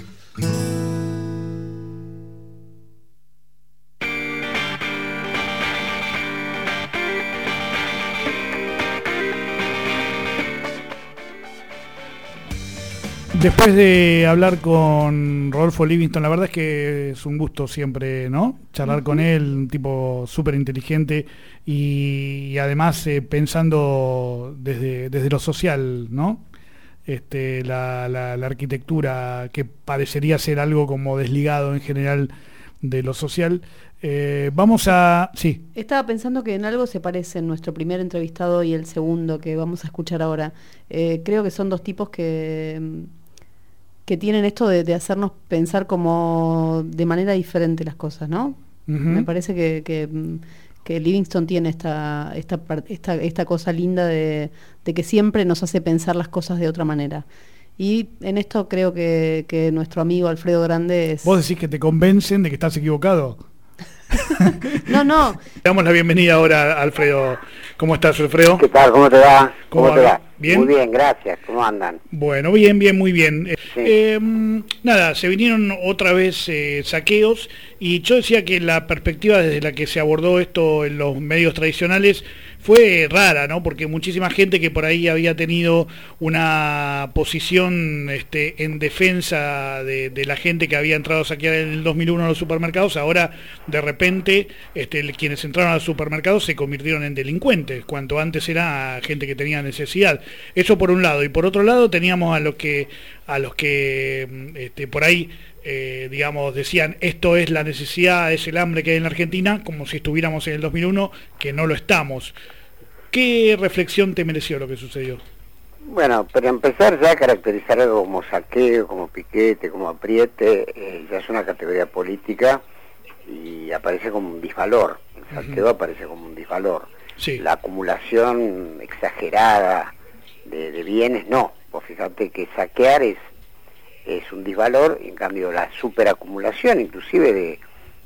Después de hablar con Rodolfo Livingston, la verdad es que es un gusto siempre, ¿no? Charlar con él, un tipo súper inteligente y además pensando desde lo social, ¿no? La arquitectura, que parecería ser algo como desligado en general de lo social. Vamos a... Sí.
Estaba pensando que en algo se parecen nuestro primer entrevistado y el segundo que vamos a escuchar ahora. Creo que son dos tipos que tienen esto de hacernos pensar como de manera diferente las cosas, ¿no? Uh-huh. Me parece que Livingston tiene esta cosa linda de que siempre nos hace pensar las cosas de otra manera. Y en esto creo que nuestro amigo Alfredo Grande es...
¿Vos decís que te convencen de que estás equivocado?
No.
Le damos la bienvenida ahora a Alfredo. ¿Cómo estás, Alfredo?
¿Qué tal? ¿Cómo te va?
¿Cómo te va?
¿Bien? Muy bien, gracias. ¿Cómo andan?
Bueno, bien, muy bien.
Sí.
Nada, se vinieron otra vez saqueos y yo decía que la perspectiva desde la que se abordó esto en los medios tradicionales fue rara, ¿no? Porque muchísima gente que por ahí había tenido una posición en defensa de la gente que había entrado a saquear en el 2001 a los supermercados, ahora de repente quienes entraron a los supermercados se convirtieron en delincuentes, cuanto antes era gente que tenía necesidad. Eso por un lado, y por otro lado teníamos a los que por ahí digamos, decían esto es la necesidad, es el hambre que hay en la Argentina, como si estuviéramos en el 2001, que no lo estamos. ¿Qué reflexión te mereció lo que sucedió?
Bueno, para empezar ya caracterizar algo como saqueo, como piquete, como apriete, ya es una categoría política y aparece como un disvalor. El saqueo aparece como un disvalor.
Sí. La
acumulación exagerada de bienes, no. Vos fíjate que saquear es un disvalor, y en cambio la superacumulación, inclusive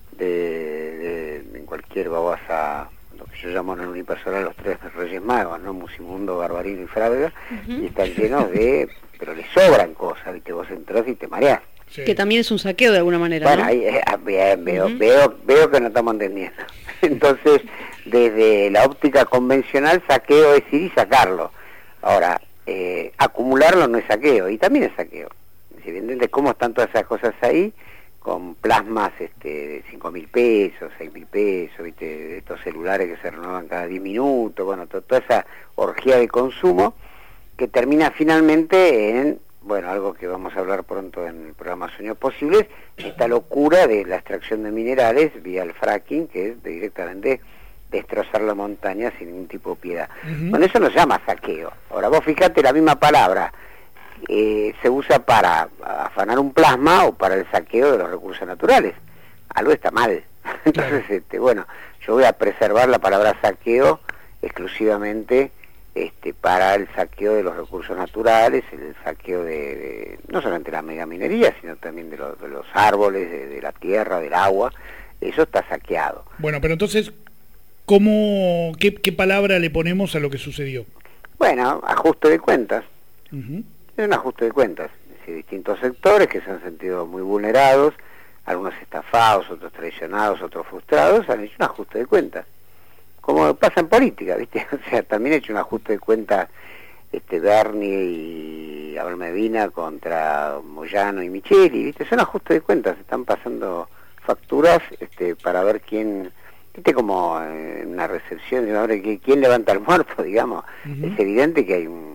en cualquier babosa, lo que yo llamo en el unipersonal los tres reyes magos, ¿no? Musimundo, Barbarino y Frávega, y están llenos pero le sobran cosas, ¿viste? Vos entras y te mareás.
Sí. Que también es un saqueo de alguna manera,
bueno,
¿no?
Bien, veo que no estamos entendiendo. Entonces, desde la óptica convencional, saqueo es ir y sacarlo. Ahora, acumularlo no es saqueo, y también es saqueo. Si entiendes cómo están todas esas cosas ahí, con plasmas de 5.000 pesos, 6.000 pesos, ¿viste? Estos celulares que se renuevan cada 10 minutos, bueno, toda esa orgía de consumo que termina finalmente en, bueno, algo que vamos a hablar pronto en el programa Sueños Posibles, esta locura de la extracción de minerales vía el fracking, que es directamente destrozar la montaña sin ningún tipo de piedad. Uh-huh. Bueno, eso no se llama saqueo. Ahora, vos fíjate, la misma palabra se usa para afanar un plasma o para el saqueo de los recursos naturales. Algo está mal. Entonces, bueno, yo voy a preservar la palabra saqueo exclusivamente para el saqueo de los recursos naturales, el saqueo de no solamente la megaminería, sino también de los árboles, de la tierra, del agua. Eso está saqueado.
Bueno, pero entonces, ¿qué palabra le ponemos a lo que sucedió?
Bueno, ajuste de cuentas.
Uh-huh.
Es un ajuste de cuentas. Es decir, distintos sectores que se han sentido muy vulnerados, algunos estafados, otros traicionados, otros frustrados, han hecho un ajuste de cuentas. Como pasa en política, ¿viste? O sea, también ha hecho un ajuste de cuentas Bernie y Abel Medina contra Moyano y Micheli, ¿viste? Son ajustes de cuentas, están pasando facturas para ver quién, ¿viste? Como en una recepción, ¿quién levanta el muerto, digamos? Uh-huh. Es evidente que hay un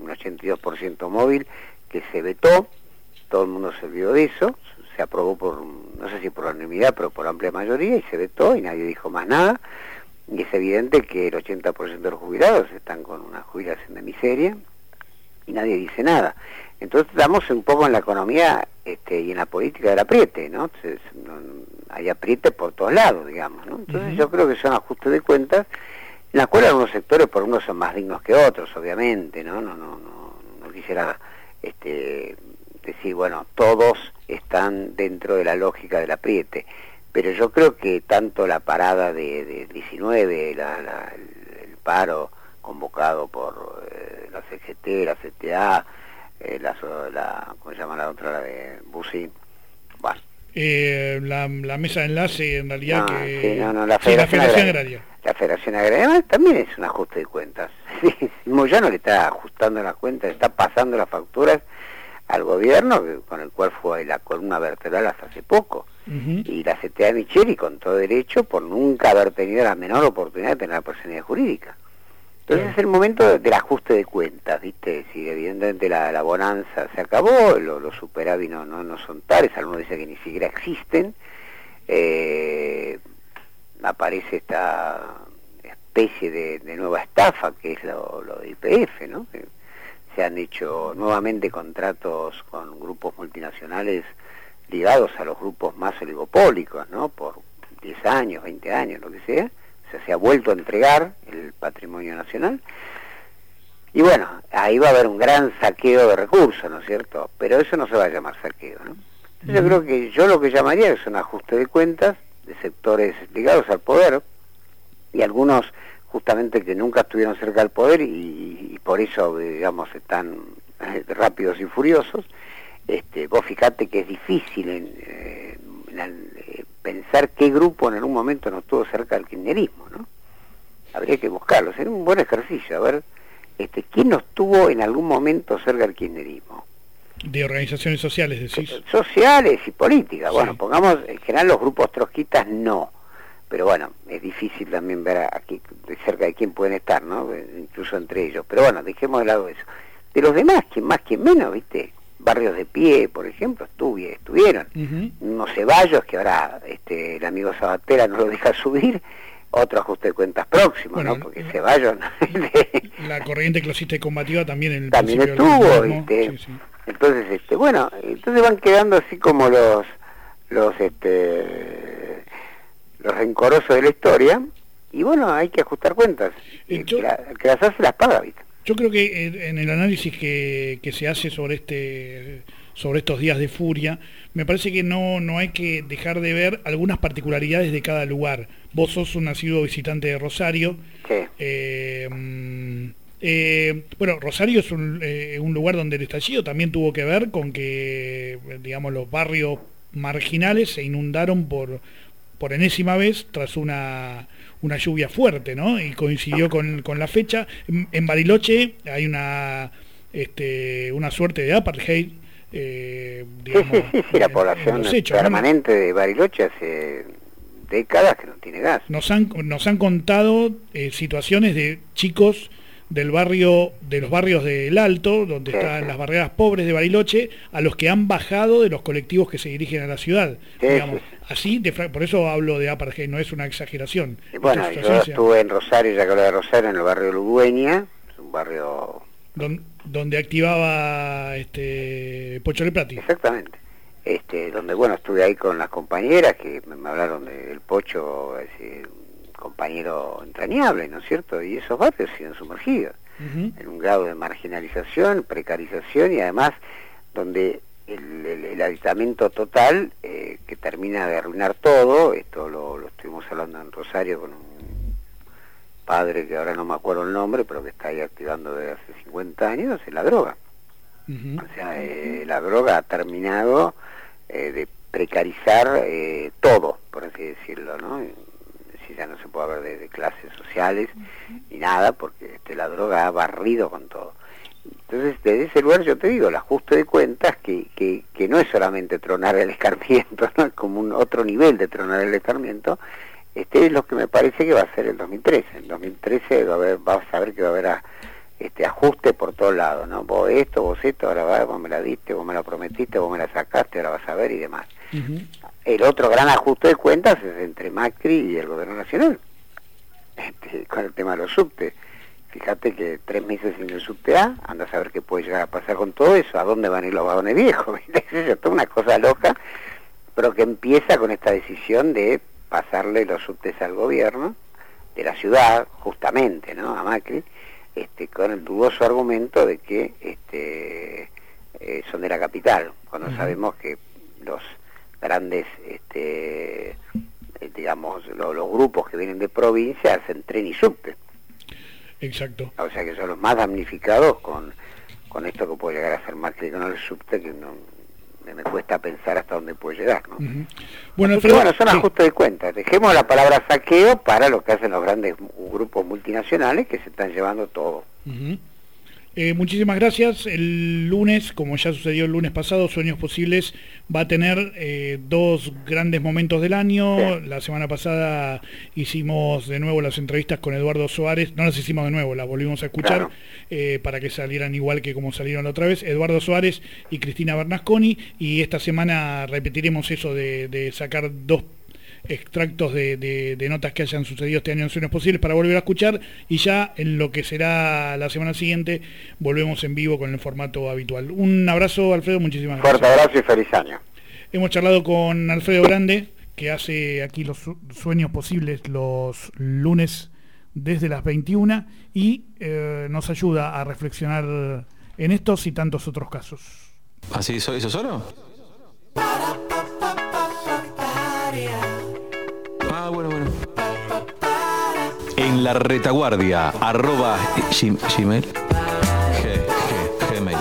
un 82% móvil que se vetó, todo el mundo se olvidó de eso, se aprobó por, no sé si por unanimidad, pero por amplia mayoría, y se vetó y nadie dijo más nada, y es evidente que el 80% de los jubilados están con una jubilación de miseria, y nadie dice nada. Entonces estamos un poco en la economía y en la política del apriete, ¿no? Entonces, hay apriete por todos lados, digamos, ¿no? Entonces yo creo que son ajustes de cuentas, en las cuales algunos sectores por unos son más dignos que otros, obviamente, ¿no? No quisiera decir, bueno, todos están dentro de la lógica del apriete, pero yo creo que tanto la parada de 19, el paro convocado por la CGT, la CTA, ¿cómo se llama la otra? La de Bussi. Bueno.
La mesa de enlace, en realidad,
la Federación Agraria. La Federación Agraria también es un ajuste de cuentas. Moyano le está ajustando las cuentas, está pasando las facturas al gobierno, con el cual fue la columna vertebral hasta hace poco. Y la CTA de Micheli, con todo derecho, por nunca haber tenido la menor oportunidad de tener la personalidad jurídica. Entonces es el momento del ajuste de cuentas, ¿viste? Si evidentemente la bonanza se acabó, los superávit no son tales, algunos dicen que ni siquiera existen, aparece esta especie de nueva estafa que es lo de YPF, ¿no? Que se han hecho nuevamente contratos con grupos multinacionales ligados a los grupos más oligopólicos, ¿no? Por 10 años, 20 años, lo que sea. O sea, se ha vuelto a entregar el patrimonio nacional. Y bueno, ahí va a haber un gran saqueo de recursos, ¿no es cierto? Pero eso no se va a llamar saqueo, ¿no? Entonces yo creo que yo lo que llamaría es un ajuste de cuentas de sectores ligados al poder, y algunos justamente que nunca estuvieron cerca del poder y por eso, digamos, están rápidos y furiosos. Vos fijate que es difícil pensar qué grupo en algún momento no estuvo cerca del kirchnerismo, ¿no? Habría que buscarlo, sería un buen ejercicio, a ver, ¿quién no estuvo en algún momento cerca del kirchnerismo?
De organizaciones sociales, decís.
Sociales y políticas, sí. Bueno, pongamos, en general los grupos trotskistas no, pero bueno, es difícil también ver aquí cerca de quién pueden estar, ¿no? Incluso entre ellos, pero bueno, dejemos de lado eso. De los demás, quién más, quién menos, ¿viste? Barrios de Pie, por ejemplo, estuvieron. Unos Ceballos, que ahora el amigo Sabatella no lo deja subir, otro ajuste de cuentas próximo, bueno, ¿no? Porque Ceballos...
la corriente clasista y combativa también
también estuvo, sí. Entonces, bueno, entonces van quedando así como los rencorosos de la historia, y bueno, hay que ajustar cuentas. El que las hace las paga, ¿viste?
Yo creo que en el análisis que se hace sobre estos días de furia, me parece que no hay que dejar de ver algunas particularidades de cada lugar. Vos sos un asiduo visitante de Rosario.
Sí.
Bueno, Rosario es un lugar donde el estallido también tuvo que ver con que, digamos, los barrios marginales se inundaron por enésima vez tras una lluvia fuerte, ¿no? Y coincidió con la fecha. En Bariloche hay una suerte de apartheid, digamos,
sí, la población permanente, ¿no? De Bariloche hace décadas que no tiene gas.
Nos han contado situaciones de chicos de los barrios del Alto, donde están las barriadas pobres de Bariloche, a los que han bajado de los colectivos que se dirigen a la ciudad. Digamos, así, por eso hablo de apartheid, no es una exageración.
Bueno, yo estuve en Rosario, ya que hablo de Rosario, en el barrio Ludueña, es un barrio...
donde activaba Pocho Leprati.
Exactamente. Donde, bueno, estuve ahí con las compañeras que me hablaron del Pocho, compañero entrañable, ¿no es cierto? Y esos barrios siguen sumergidos en un grado de marginalización, precarización, y además donde el aislamiento total que termina de arruinar todo. Esto lo estuvimos hablando en Rosario con un padre que ahora no me acuerdo el nombre, pero que está ahí activando desde hace 50 años, es la droga. O sea, la droga ha terminado de precarizar todo, por así decirlo, ¿no? Ya no se puede hablar de clases sociales ni nada, porque la droga ha barrido con todo. Entonces, desde ese lugar yo te digo, el ajuste de cuentas, que no es solamente tronar el escarmiento, ¿no? Es como un otro nivel de tronar el escarmiento. Es lo que me parece que va a ser el 2013. En 2013 vas a ver que va a haber ajuste por todos lados, ¿no? Vos esto, ahora va, vos me la diste, vos me la prometiste, vos me la sacaste, ahora vas a ver y demás. Uh-huh. El otro gran ajuste de cuentas es entre Macri y el gobierno nacional, con el tema de los subtes. Fíjate que 3 meses sin el subte A, anda a saber qué puede llegar a pasar con todo eso, a dónde van a ir los vagones viejos, ¿viste? Es toda una cosa loca, pero que empieza con esta decisión de pasarle los subtes al gobierno de la ciudad, justamente, ¿no? A Macri, con el dudoso argumento de que son de la capital, cuando sabemos que los grandes, digamos, los grupos que vienen de provincia hacen tren y subte.
Exacto.
O sea que son los más damnificados con esto que puede llegar a ser Macri con el subte, que no me cuesta pensar hasta dónde puede llegar, ¿no? Uh-huh.
Bueno, Alfredo,
son ajustes de cuentas. Dejemos la palabra saqueo para lo que hacen los grandes grupos multinacionales que se están llevando todo.
Uh-huh. Muchísimas gracias. El lunes, como ya sucedió el lunes pasado, Sueños Posibles va a tener 2 grandes momentos del año. Sí. La semana pasada hicimos de nuevo las entrevistas con Eduardo Soares. No las hicimos de nuevo, las volvimos a escuchar, claro, para que salieran igual que como salieron la otra vez. Eduardo Soares y Cristina Bernasconi. Y esta semana repetiremos eso de sacar 2 extractos de notas que hayan sucedido este año en Sueños Posibles para volver a escuchar, y ya en lo que será la semana siguiente volvemos en vivo con el formato habitual. Un abrazo, Alfredo, muchísimas gracias.
Fuerte abrazo y feliz año.
Hemos charlado con Alfredo Grande, que hace aquí los Sueños Posibles los lunes desde las 21 y nos ayuda a reflexionar en estos y tantos otros casos.
¿Así eso solo? Bueno. En la retaguardia, @gmail. Gmail.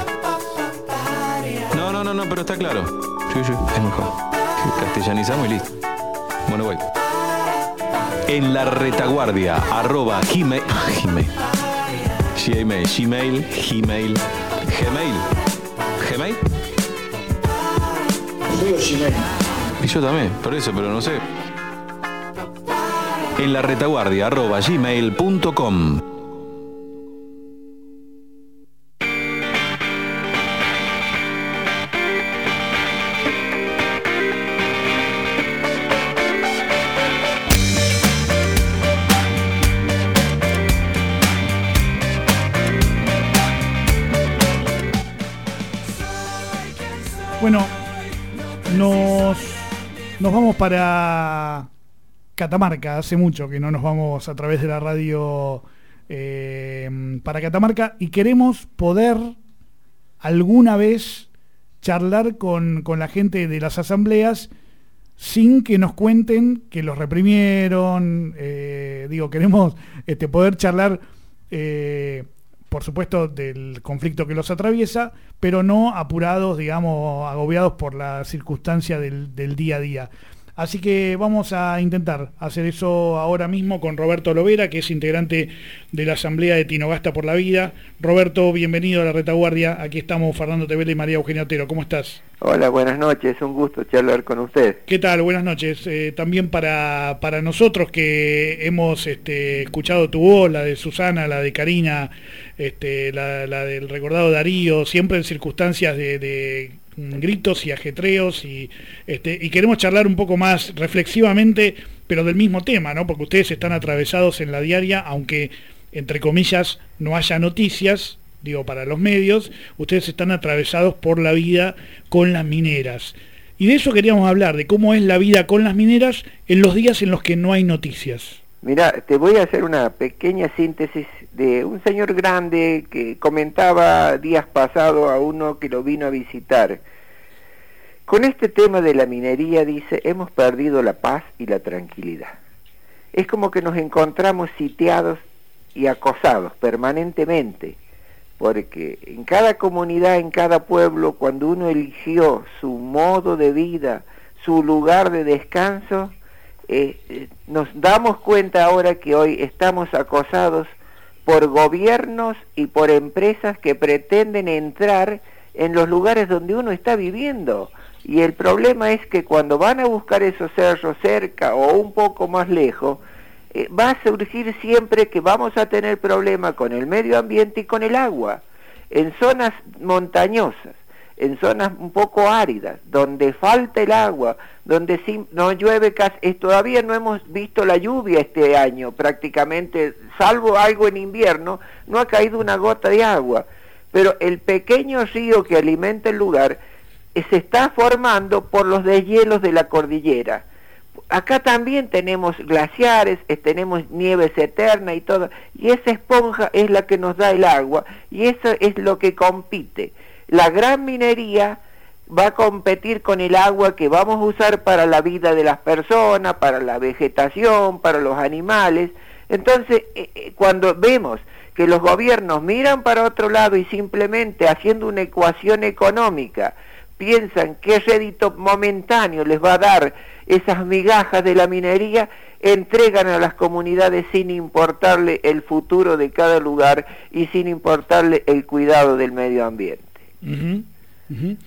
No, pero está claro. Sí, es mejor. Castellanizamos y listo. Bueno, voy. En la retaguardia, @gmail. Gmail. Y yo también, por eso, pero no sé. En la retaguardia @gmail.com.
Bueno, nos vamos para Catamarca. Hace mucho que no nos vamos a través de la radio para Catamarca, y queremos poder alguna vez charlar con la gente de las asambleas sin que nos cuenten que los reprimieron. Queremos poder charlar, por supuesto, del conflicto que los atraviesa, pero no apurados, digamos, agobiados por la circunstancia del día a día. Así que vamos a intentar hacer eso ahora mismo con Roberto Lovera, que es integrante de la Asamblea de Tinogasta por la Vida. Roberto, bienvenido a la retaguardia. Aquí estamos Fernando Tevele y María Eugenia Otero. ¿Cómo estás?
Hola, buenas noches. Un gusto charlar con usted.
¿Qué tal? Buenas noches. También para nosotros que hemos escuchado tu voz, la de Susana, la de Karina, la del recordado Darío, siempre en circunstancias de gritos y ajetreos, y queremos charlar un poco más reflexivamente, pero del mismo tema, ¿no? Porque ustedes están atravesados en la diaria, aunque entre comillas no haya noticias, digo, para los medios, ustedes están atravesados por la vida con las mineras. Y de eso queríamos hablar, de cómo es la vida con las mineras en los días en los que no hay noticias.
Mira, te voy a hacer una pequeña síntesis de un señor grande que comentaba días pasados a uno que lo vino a visitar. Con este tema de la minería, dice, hemos perdido la paz y la tranquilidad. Es como que nos encontramos sitiados y acosados permanentemente, porque en cada comunidad, en cada pueblo, cuando uno eligió su modo de vida, su lugar de descanso, nos damos cuenta ahora que hoy estamos acosados por gobiernos y por empresas que pretenden entrar en los lugares donde uno está viviendo. Y el problema es que cuando van a buscar esos cerros cerca o un poco más lejos, va a surgir siempre que vamos a tener problemas con el medio ambiente y con el agua. En zonas montañosas, en zonas un poco áridas, donde falta el agua, donde no llueve casi, todavía no hemos visto la lluvia este año prácticamente, salvo algo en invierno, no ha caído una gota de agua, pero el pequeño río que alimenta el lugar se está formando por los deshielos de la cordillera. Acá también tenemos glaciares, tenemos nieves eternas y todo, y esa esponja es la que nos da el agua, y eso es lo que compite. La gran minería va a competir con el agua que vamos a usar para la vida de las personas, para la vegetación, para los animales. Entonces, cuando vemos que los gobiernos miran para otro lado y simplemente haciendo una ecuación económica, piensan qué rédito momentáneo les va a dar esas migajas de la minería, entregan a las comunidades sin importarle el futuro de cada lugar y sin importarle el cuidado del medio ambiente.
Uh-huh, uh-huh.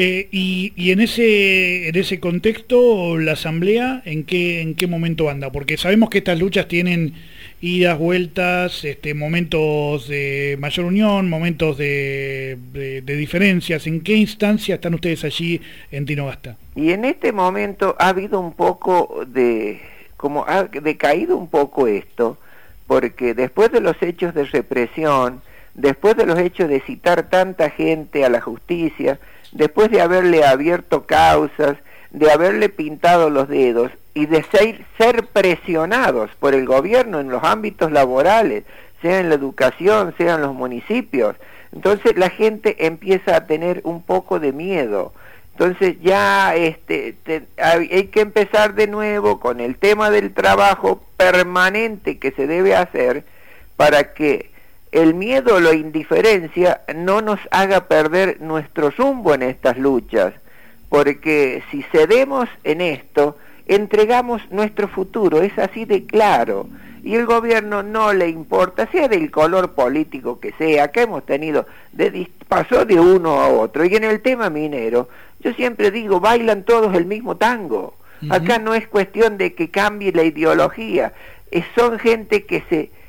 Y en ese contexto, la Asamblea, ¿en qué momento anda? Porque sabemos que estas luchas tienen idas, vueltas, momentos de mayor unión, momentos de diferencias. ¿En qué instancia están ustedes allí en Tinogasta?
Y en este momento ha habido un poco como ha decaído un poco esto, porque después de los hechos de represión, después de los hechos de citar tanta gente a la justicia, después de haberle abierto causas, de haberle pintado los dedos y de ser presionados por el gobierno en los ámbitos laborales, sea en la educación, sea en los municipios, entonces la gente empieza a tener un poco de miedo. Entonces ya hay que empezar de nuevo con el tema del trabajo permanente que se debe hacer para que el miedo o la indiferencia no nos haga perder nuestro rumbo en estas luchas, porque si cedemos en esto, entregamos nuestro futuro, es así de claro, y el gobierno no le importa, sea del color político que sea, que hemos tenido, pasó de uno a otro, y en el tema minero, yo siempre digo, bailan todos el mismo tango, acá no es cuestión de que cambie la ideología, son gente que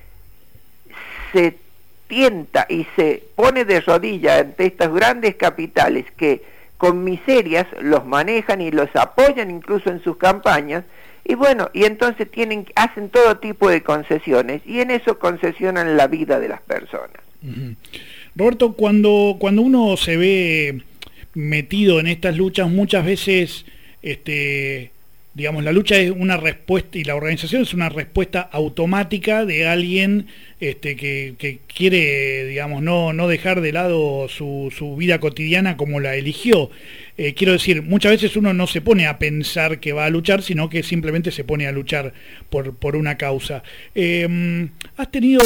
se tienta y se pone de rodillas ante estas grandes capitales que con miserias los manejan y los apoyan incluso en sus campañas, y bueno, y entonces hacen todo tipo de concesiones, y en eso concesionan la vida de las personas.
Uh-huh. Roberto, cuando uno se ve metido en estas luchas, muchas veces digamos, la lucha es una respuesta y la organización es una respuesta automática de alguien que quiere, digamos, no dejar de lado su vida cotidiana como la eligió. Quiero decir, muchas veces uno no se pone a pensar que va a luchar, sino que simplemente se pone a luchar por una causa. ¿Has tenido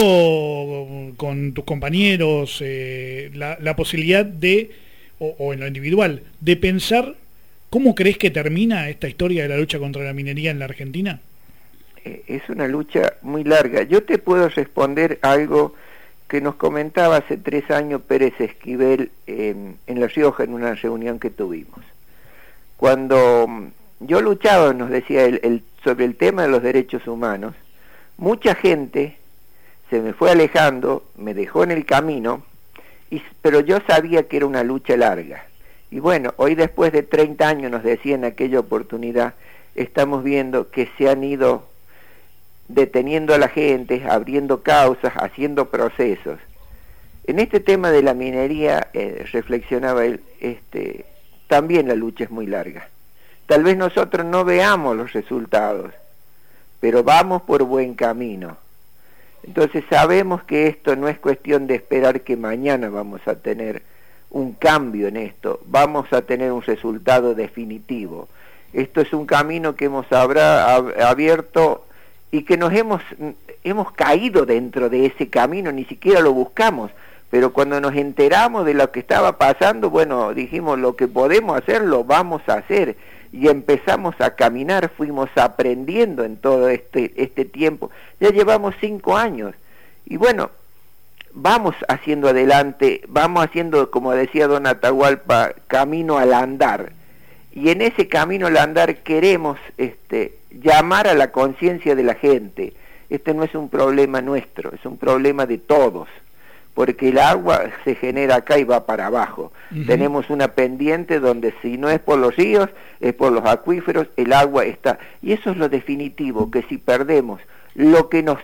con tus compañeros la posibilidad de, o en lo individual, de pensar cómo crees que termina esta historia de la lucha contra la minería en la Argentina?
Es una lucha muy larga. Yo te puedo responder algo que nos comentaba hace 3 años Pérez Esquivel en La Rioja en una reunión que tuvimos. Cuando yo luchaba, nos decía él, sobre el tema de los derechos humanos, mucha gente se me fue alejando, me dejó en el camino, pero yo sabía que era una lucha larga. Y bueno, hoy después de 30 años, nos decía en aquella oportunidad, estamos viendo que se han ido deteniendo a la gente, abriendo causas, haciendo procesos. En este tema de la minería, reflexionaba él, también la lucha es muy larga. Tal vez nosotros no veamos los resultados, pero vamos por buen camino. Entonces sabemos que esto no es cuestión de esperar que mañana vamos a tener un cambio en esto, vamos a tener un resultado definitivo. Esto es un camino que hemos abierto y que nos hemos caído dentro de ese camino, ni siquiera lo buscamos, pero cuando nos enteramos de lo que estaba pasando, bueno, dijimos lo que podemos hacer, lo vamos a hacer, y empezamos a caminar, fuimos aprendiendo en todo este tiempo, ya llevamos 5 años, y bueno, vamos haciendo adelante, vamos haciendo, como decía don Atahualpa, camino al andar, y en ese camino al andar queremos llamar a la conciencia de la gente, este no es un problema nuestro, es un problema de todos, porque el agua se genera acá y va para abajo. Tenemos una pendiente donde si no es por los ríos, es por los acuíferos, el agua está. Y eso es lo definitivo, que si perdemos lo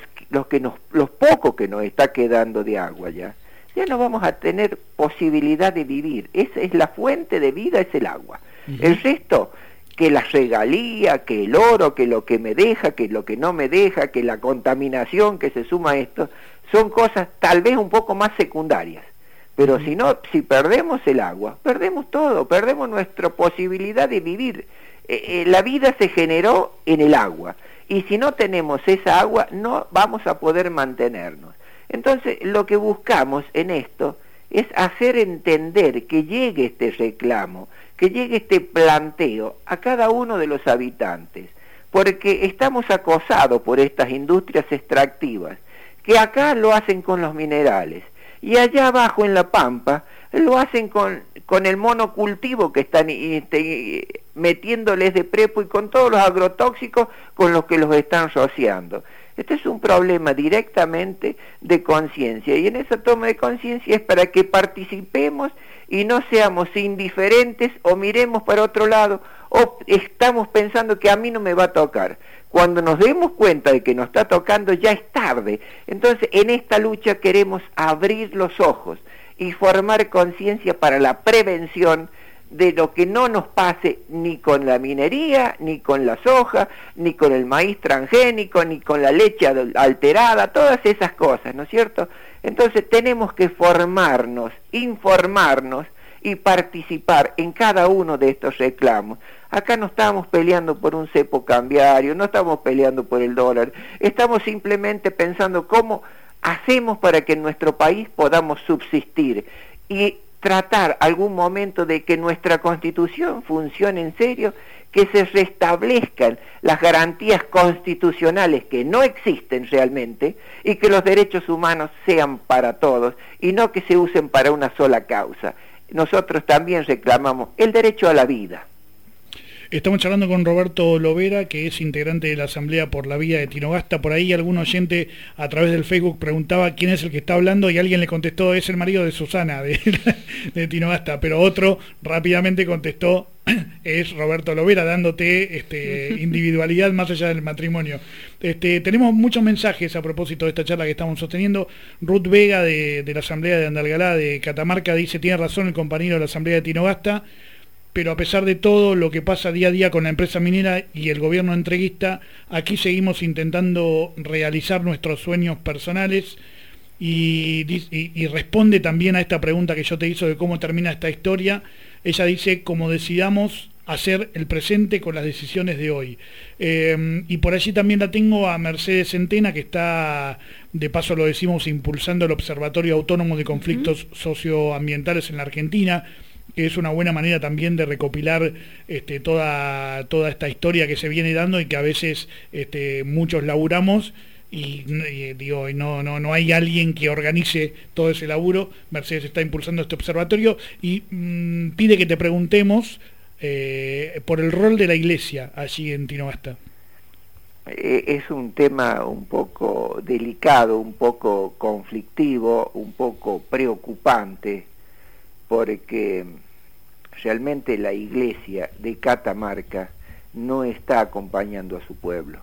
poco que nos está quedando de agua ya no vamos a tener posibilidad de vivir. Esa es la fuente de vida, es el agua. El resto, que la regalía, que el oro, que lo que me deja, que lo que no me deja, que la contaminación que se suma a esto, son cosas tal vez un poco más secundarias. Pero si perdemos el agua, perdemos todo, perdemos nuestra posibilidad de vivir. La vida se generó en el agua, y si no tenemos esa agua, no vamos a poder mantenernos. Entonces, lo que buscamos en esto es hacer entender que llegue este reclamo, que llegue este planteo a cada uno de los habitantes, porque estamos acosados por estas industrias extractivas, que acá lo hacen con los minerales, y allá abajo en la Pampa lo hacen con el monocultivo que están metiéndoles de prepo y con todos los agrotóxicos con los que los están rociando. Este es un problema directamente de conciencia, y en esa toma de conciencia es para que participemos y no seamos indiferentes o miremos para otro lado o estamos pensando que a mí no me va a tocar. Cuando nos demos cuenta de que nos está tocando ya es tarde. Entonces en esta lucha queremos abrir los ojos y formar conciencia para la prevención de lo que no nos pase ni con la minería, ni con la soja, ni con el maíz transgénico, ni con la leche alterada, todas esas cosas, ¿no es cierto? Entonces tenemos que formarnos, informarnos y participar en cada uno de estos reclamos. Acá no estamos peleando por un cepo cambiario, no estamos peleando por el dólar, estamos simplemente pensando cómo hacemos para que en nuestro país podamos subsistir y tratar algún momento de que nuestra Constitución funcione en serio, que se restablezcan las garantías constitucionales que no existen realmente y que los derechos humanos sean para todos y no que se usen para una sola causa. Nosotros también reclamamos el derecho a la vida.
Estamos charlando con Roberto Lovera, que es integrante de la Asamblea por la Vida de Tinogasta. Por ahí algún oyente a través del Facebook preguntaba quién es el que está hablando y alguien le contestó, es el marido de Susana de Tinogasta, pero otro rápidamente contestó, es Roberto Lovera, dándote individualidad más allá del matrimonio. Tenemos muchos mensajes a propósito de esta charla que estamos sosteniendo. Ruth Vega de la Asamblea de Andalgalá de Catamarca dice, tiene razón el compañero de la Asamblea de Tinogasta, pero a pesar de todo lo que pasa día a día con la empresa minera y el gobierno entreguista, aquí seguimos intentando realizar nuestros sueños personales y responde también a esta pregunta que yo te hizo de cómo termina esta historia. Ella dice, como decidamos hacer el presente con las decisiones de hoy. Y por allí también la tengo a Mercedes Centena, que está, de paso lo decimos, impulsando el Observatorio Autónomo de Conflictos Socioambientales en la Argentina, que es una buena manera también de recopilar toda esta historia que se viene dando y que a veces muchos laburamos y no hay alguien que organice todo ese laburo. Mercedes está impulsando este observatorio y pide que te preguntemos por el rol de la Iglesia allí en Tinogasta.
Es un tema un poco delicado, un poco conflictivo, un poco preocupante, porque realmente la Iglesia de Catamarca no está acompañando a su pueblo.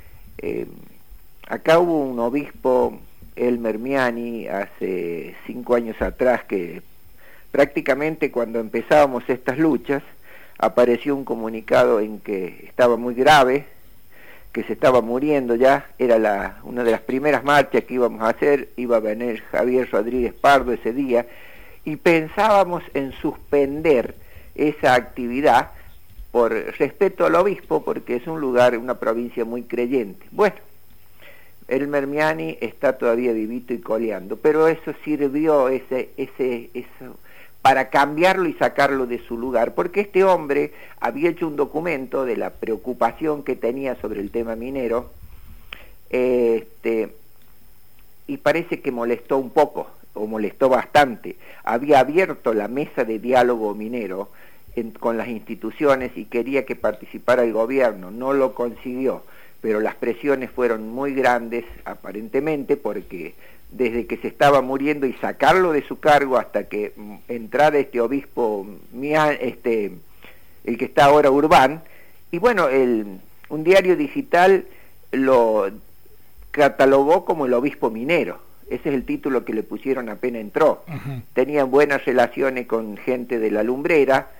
Acá hubo un obispo, Elmer Miani, hace 5 años atrás, que prácticamente cuando empezábamos estas luchas, apareció un comunicado en que estaba muy grave, que se estaba muriendo ya, era una de las primeras marchas que íbamos a hacer, iba a venir Javier Rodríguez Pardo ese día, y pensábamos en suspender esa actividad por respeto al obispo, porque es un lugar, una provincia muy creyente. Bueno, Elmer Miani está todavía vivito y coleando, pero eso sirvió eso para cambiarlo y sacarlo de su lugar, porque este hombre había hecho un documento de la preocupación que tenía sobre el tema minero, y parece que molestó un poco, o molestó bastante. Había abierto la mesa de diálogo minero con las instituciones y quería que participara el gobierno, no lo consiguió. pero las presiones fueron muy grandes, aparentemente, porque desde que se estaba muriendo y sacarlo de su cargo hasta que entrara este obispo, el que está ahora, Urbán, y bueno, un diario digital lo catalogó como el obispo minero. Ese es el título que le pusieron apenas entró. Uh-huh. Tenían buenas relaciones con gente de la lumbrera,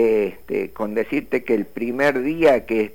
con decirte que el primer día que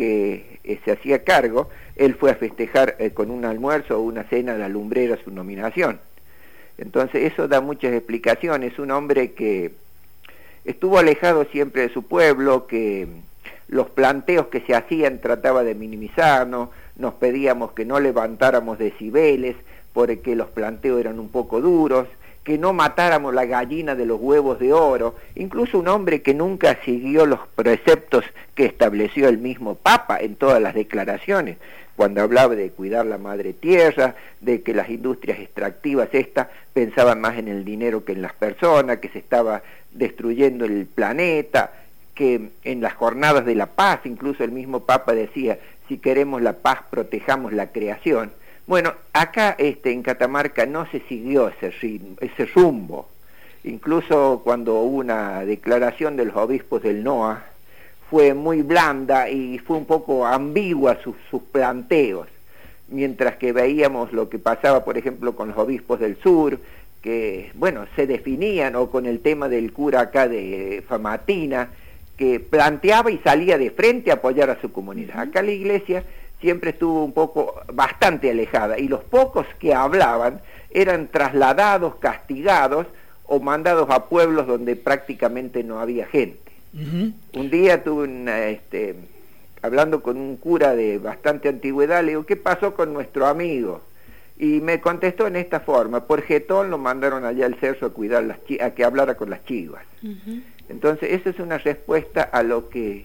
se hacía cargo, él fue a festejar con un almuerzo o una cena a la lumbrera su nominación. Entonces eso da muchas explicaciones. Un hombre que estuvo alejado siempre de su pueblo, que los planteos que se hacían trataba de minimizarnos, nos pedíamos que no levantáramos decibeles porque los planteos eran un poco duros, que no matáramos la gallina de los huevos de oro, incluso un hombre que nunca siguió los preceptos que estableció el mismo Papa en todas las declaraciones, cuando hablaba de cuidar la madre tierra, de que las industrias extractivas pensaban más en el dinero que en las personas, que se estaba destruyendo el planeta, que en las jornadas de la paz, incluso el mismo Papa decía, si queremos la paz, protejamos la creación. Bueno, acá en Catamarca no se siguió ese rumbo. Incluso cuando hubo una declaración de los obispos del NOA, fue muy blanda y fue un poco ambigua sus planteos, mientras que veíamos lo que pasaba, por ejemplo, con los obispos del sur, que, bueno, se definían, o con el tema del cura acá de Famatina, que planteaba y salía de frente a apoyar a su comunidad. Acá la iglesia siempre estuvo bastante alejada, y los pocos que hablaban eran trasladados, castigados o mandados a pueblos donde prácticamente no había gente. Uh-huh. Un día estuve hablando con un cura de bastante antigüedad, le digo, ¿qué pasó con nuestro amigo? Y me contestó en esta forma: por jetón lo mandaron allá al cerro a cuidar a que hablara con las chivas. Uh-huh. Entonces esa es una respuesta a lo que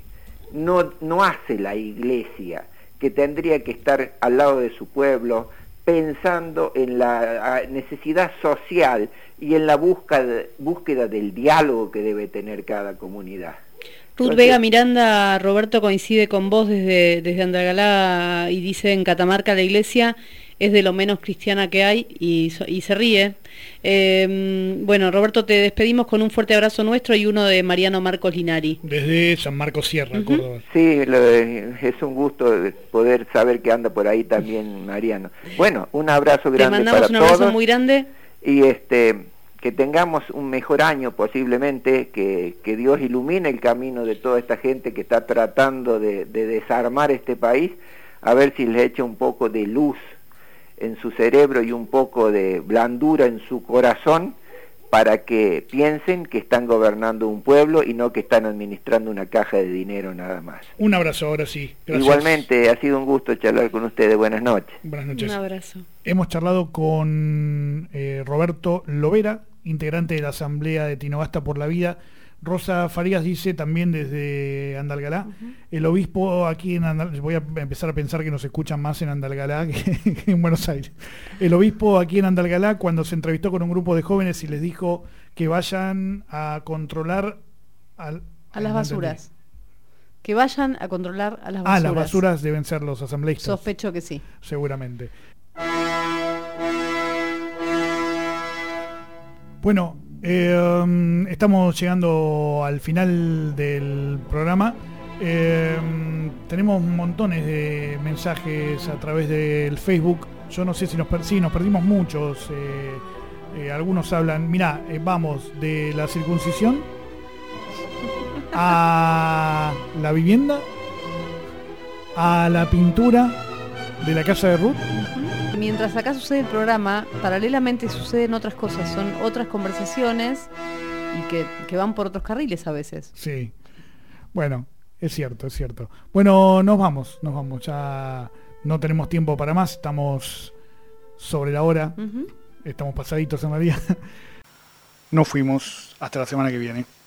no hace la iglesia, que tendría que estar al lado de su pueblo, pensando en la necesidad social y en la búsqueda del diálogo que debe tener cada comunidad.
Ruth Vega Miranda, Roberto coincide con vos desde Andalgalá y dice: en Catamarca la iglesia es de lo menos cristiana que hay, y se ríe. Bueno, Roberto, te despedimos con un fuerte abrazo nuestro y uno de Mariano Marcos Linari.
Desde San Marcos Sierra, uh-huh. Córdoba.
Sí, es un gusto poder saber que anda por ahí también Mariano. Bueno, un abrazo grande para todos. Te mandamos un abrazo muy grande. Y que tengamos un mejor año posiblemente, que Dios ilumine el camino de toda esta gente que está tratando de desarmar este país, a ver si les echa un poco de luz en su cerebro y un poco de blandura en su corazón, para que piensen que están gobernando un pueblo y no que están administrando una caja de dinero nada más.
Un abrazo, ahora sí. Gracias.
Igualmente, ha sido un gusto charlar con ustedes. Buenas noches.
Buenas noches.
Un abrazo.
Hemos charlado con Roberto Lovera, integrante de la Asamblea de Tinogasta por la Vida. Rosa Farías dice también desde Andalgalá, uh-huh. El obispo aquí en Andalgalá, voy a empezar a pensar que nos escuchan más en Andalgalá que en Buenos Aires. El obispo aquí en Andalgalá, cuando se entrevistó con un grupo de jóvenes y les dijo que vayan a controlar a
las basuras. Que vayan a controlar a las basuras.
Las basuras deben ser los asambleístas.
Sospecho que sí.
Seguramente. Bueno, estamos llegando al final del programa. Tenemos montones de mensajes a través del Facebook. Yo no sé si nos perdimos muchos. Algunos hablan, mirá, vamos de la circuncisión a la vivienda, a la pintura de la casa de Ruth.
Mientras acá sucede el programa, paralelamente suceden otras cosas, son otras conversaciones y que van por otros carriles a veces.
Sí, bueno, es cierto. Bueno, nos vamos, ya no tenemos tiempo para más, estamos sobre la hora, uh-huh. Estamos pasaditos en realidad. Nos fuimos, hasta la semana que viene.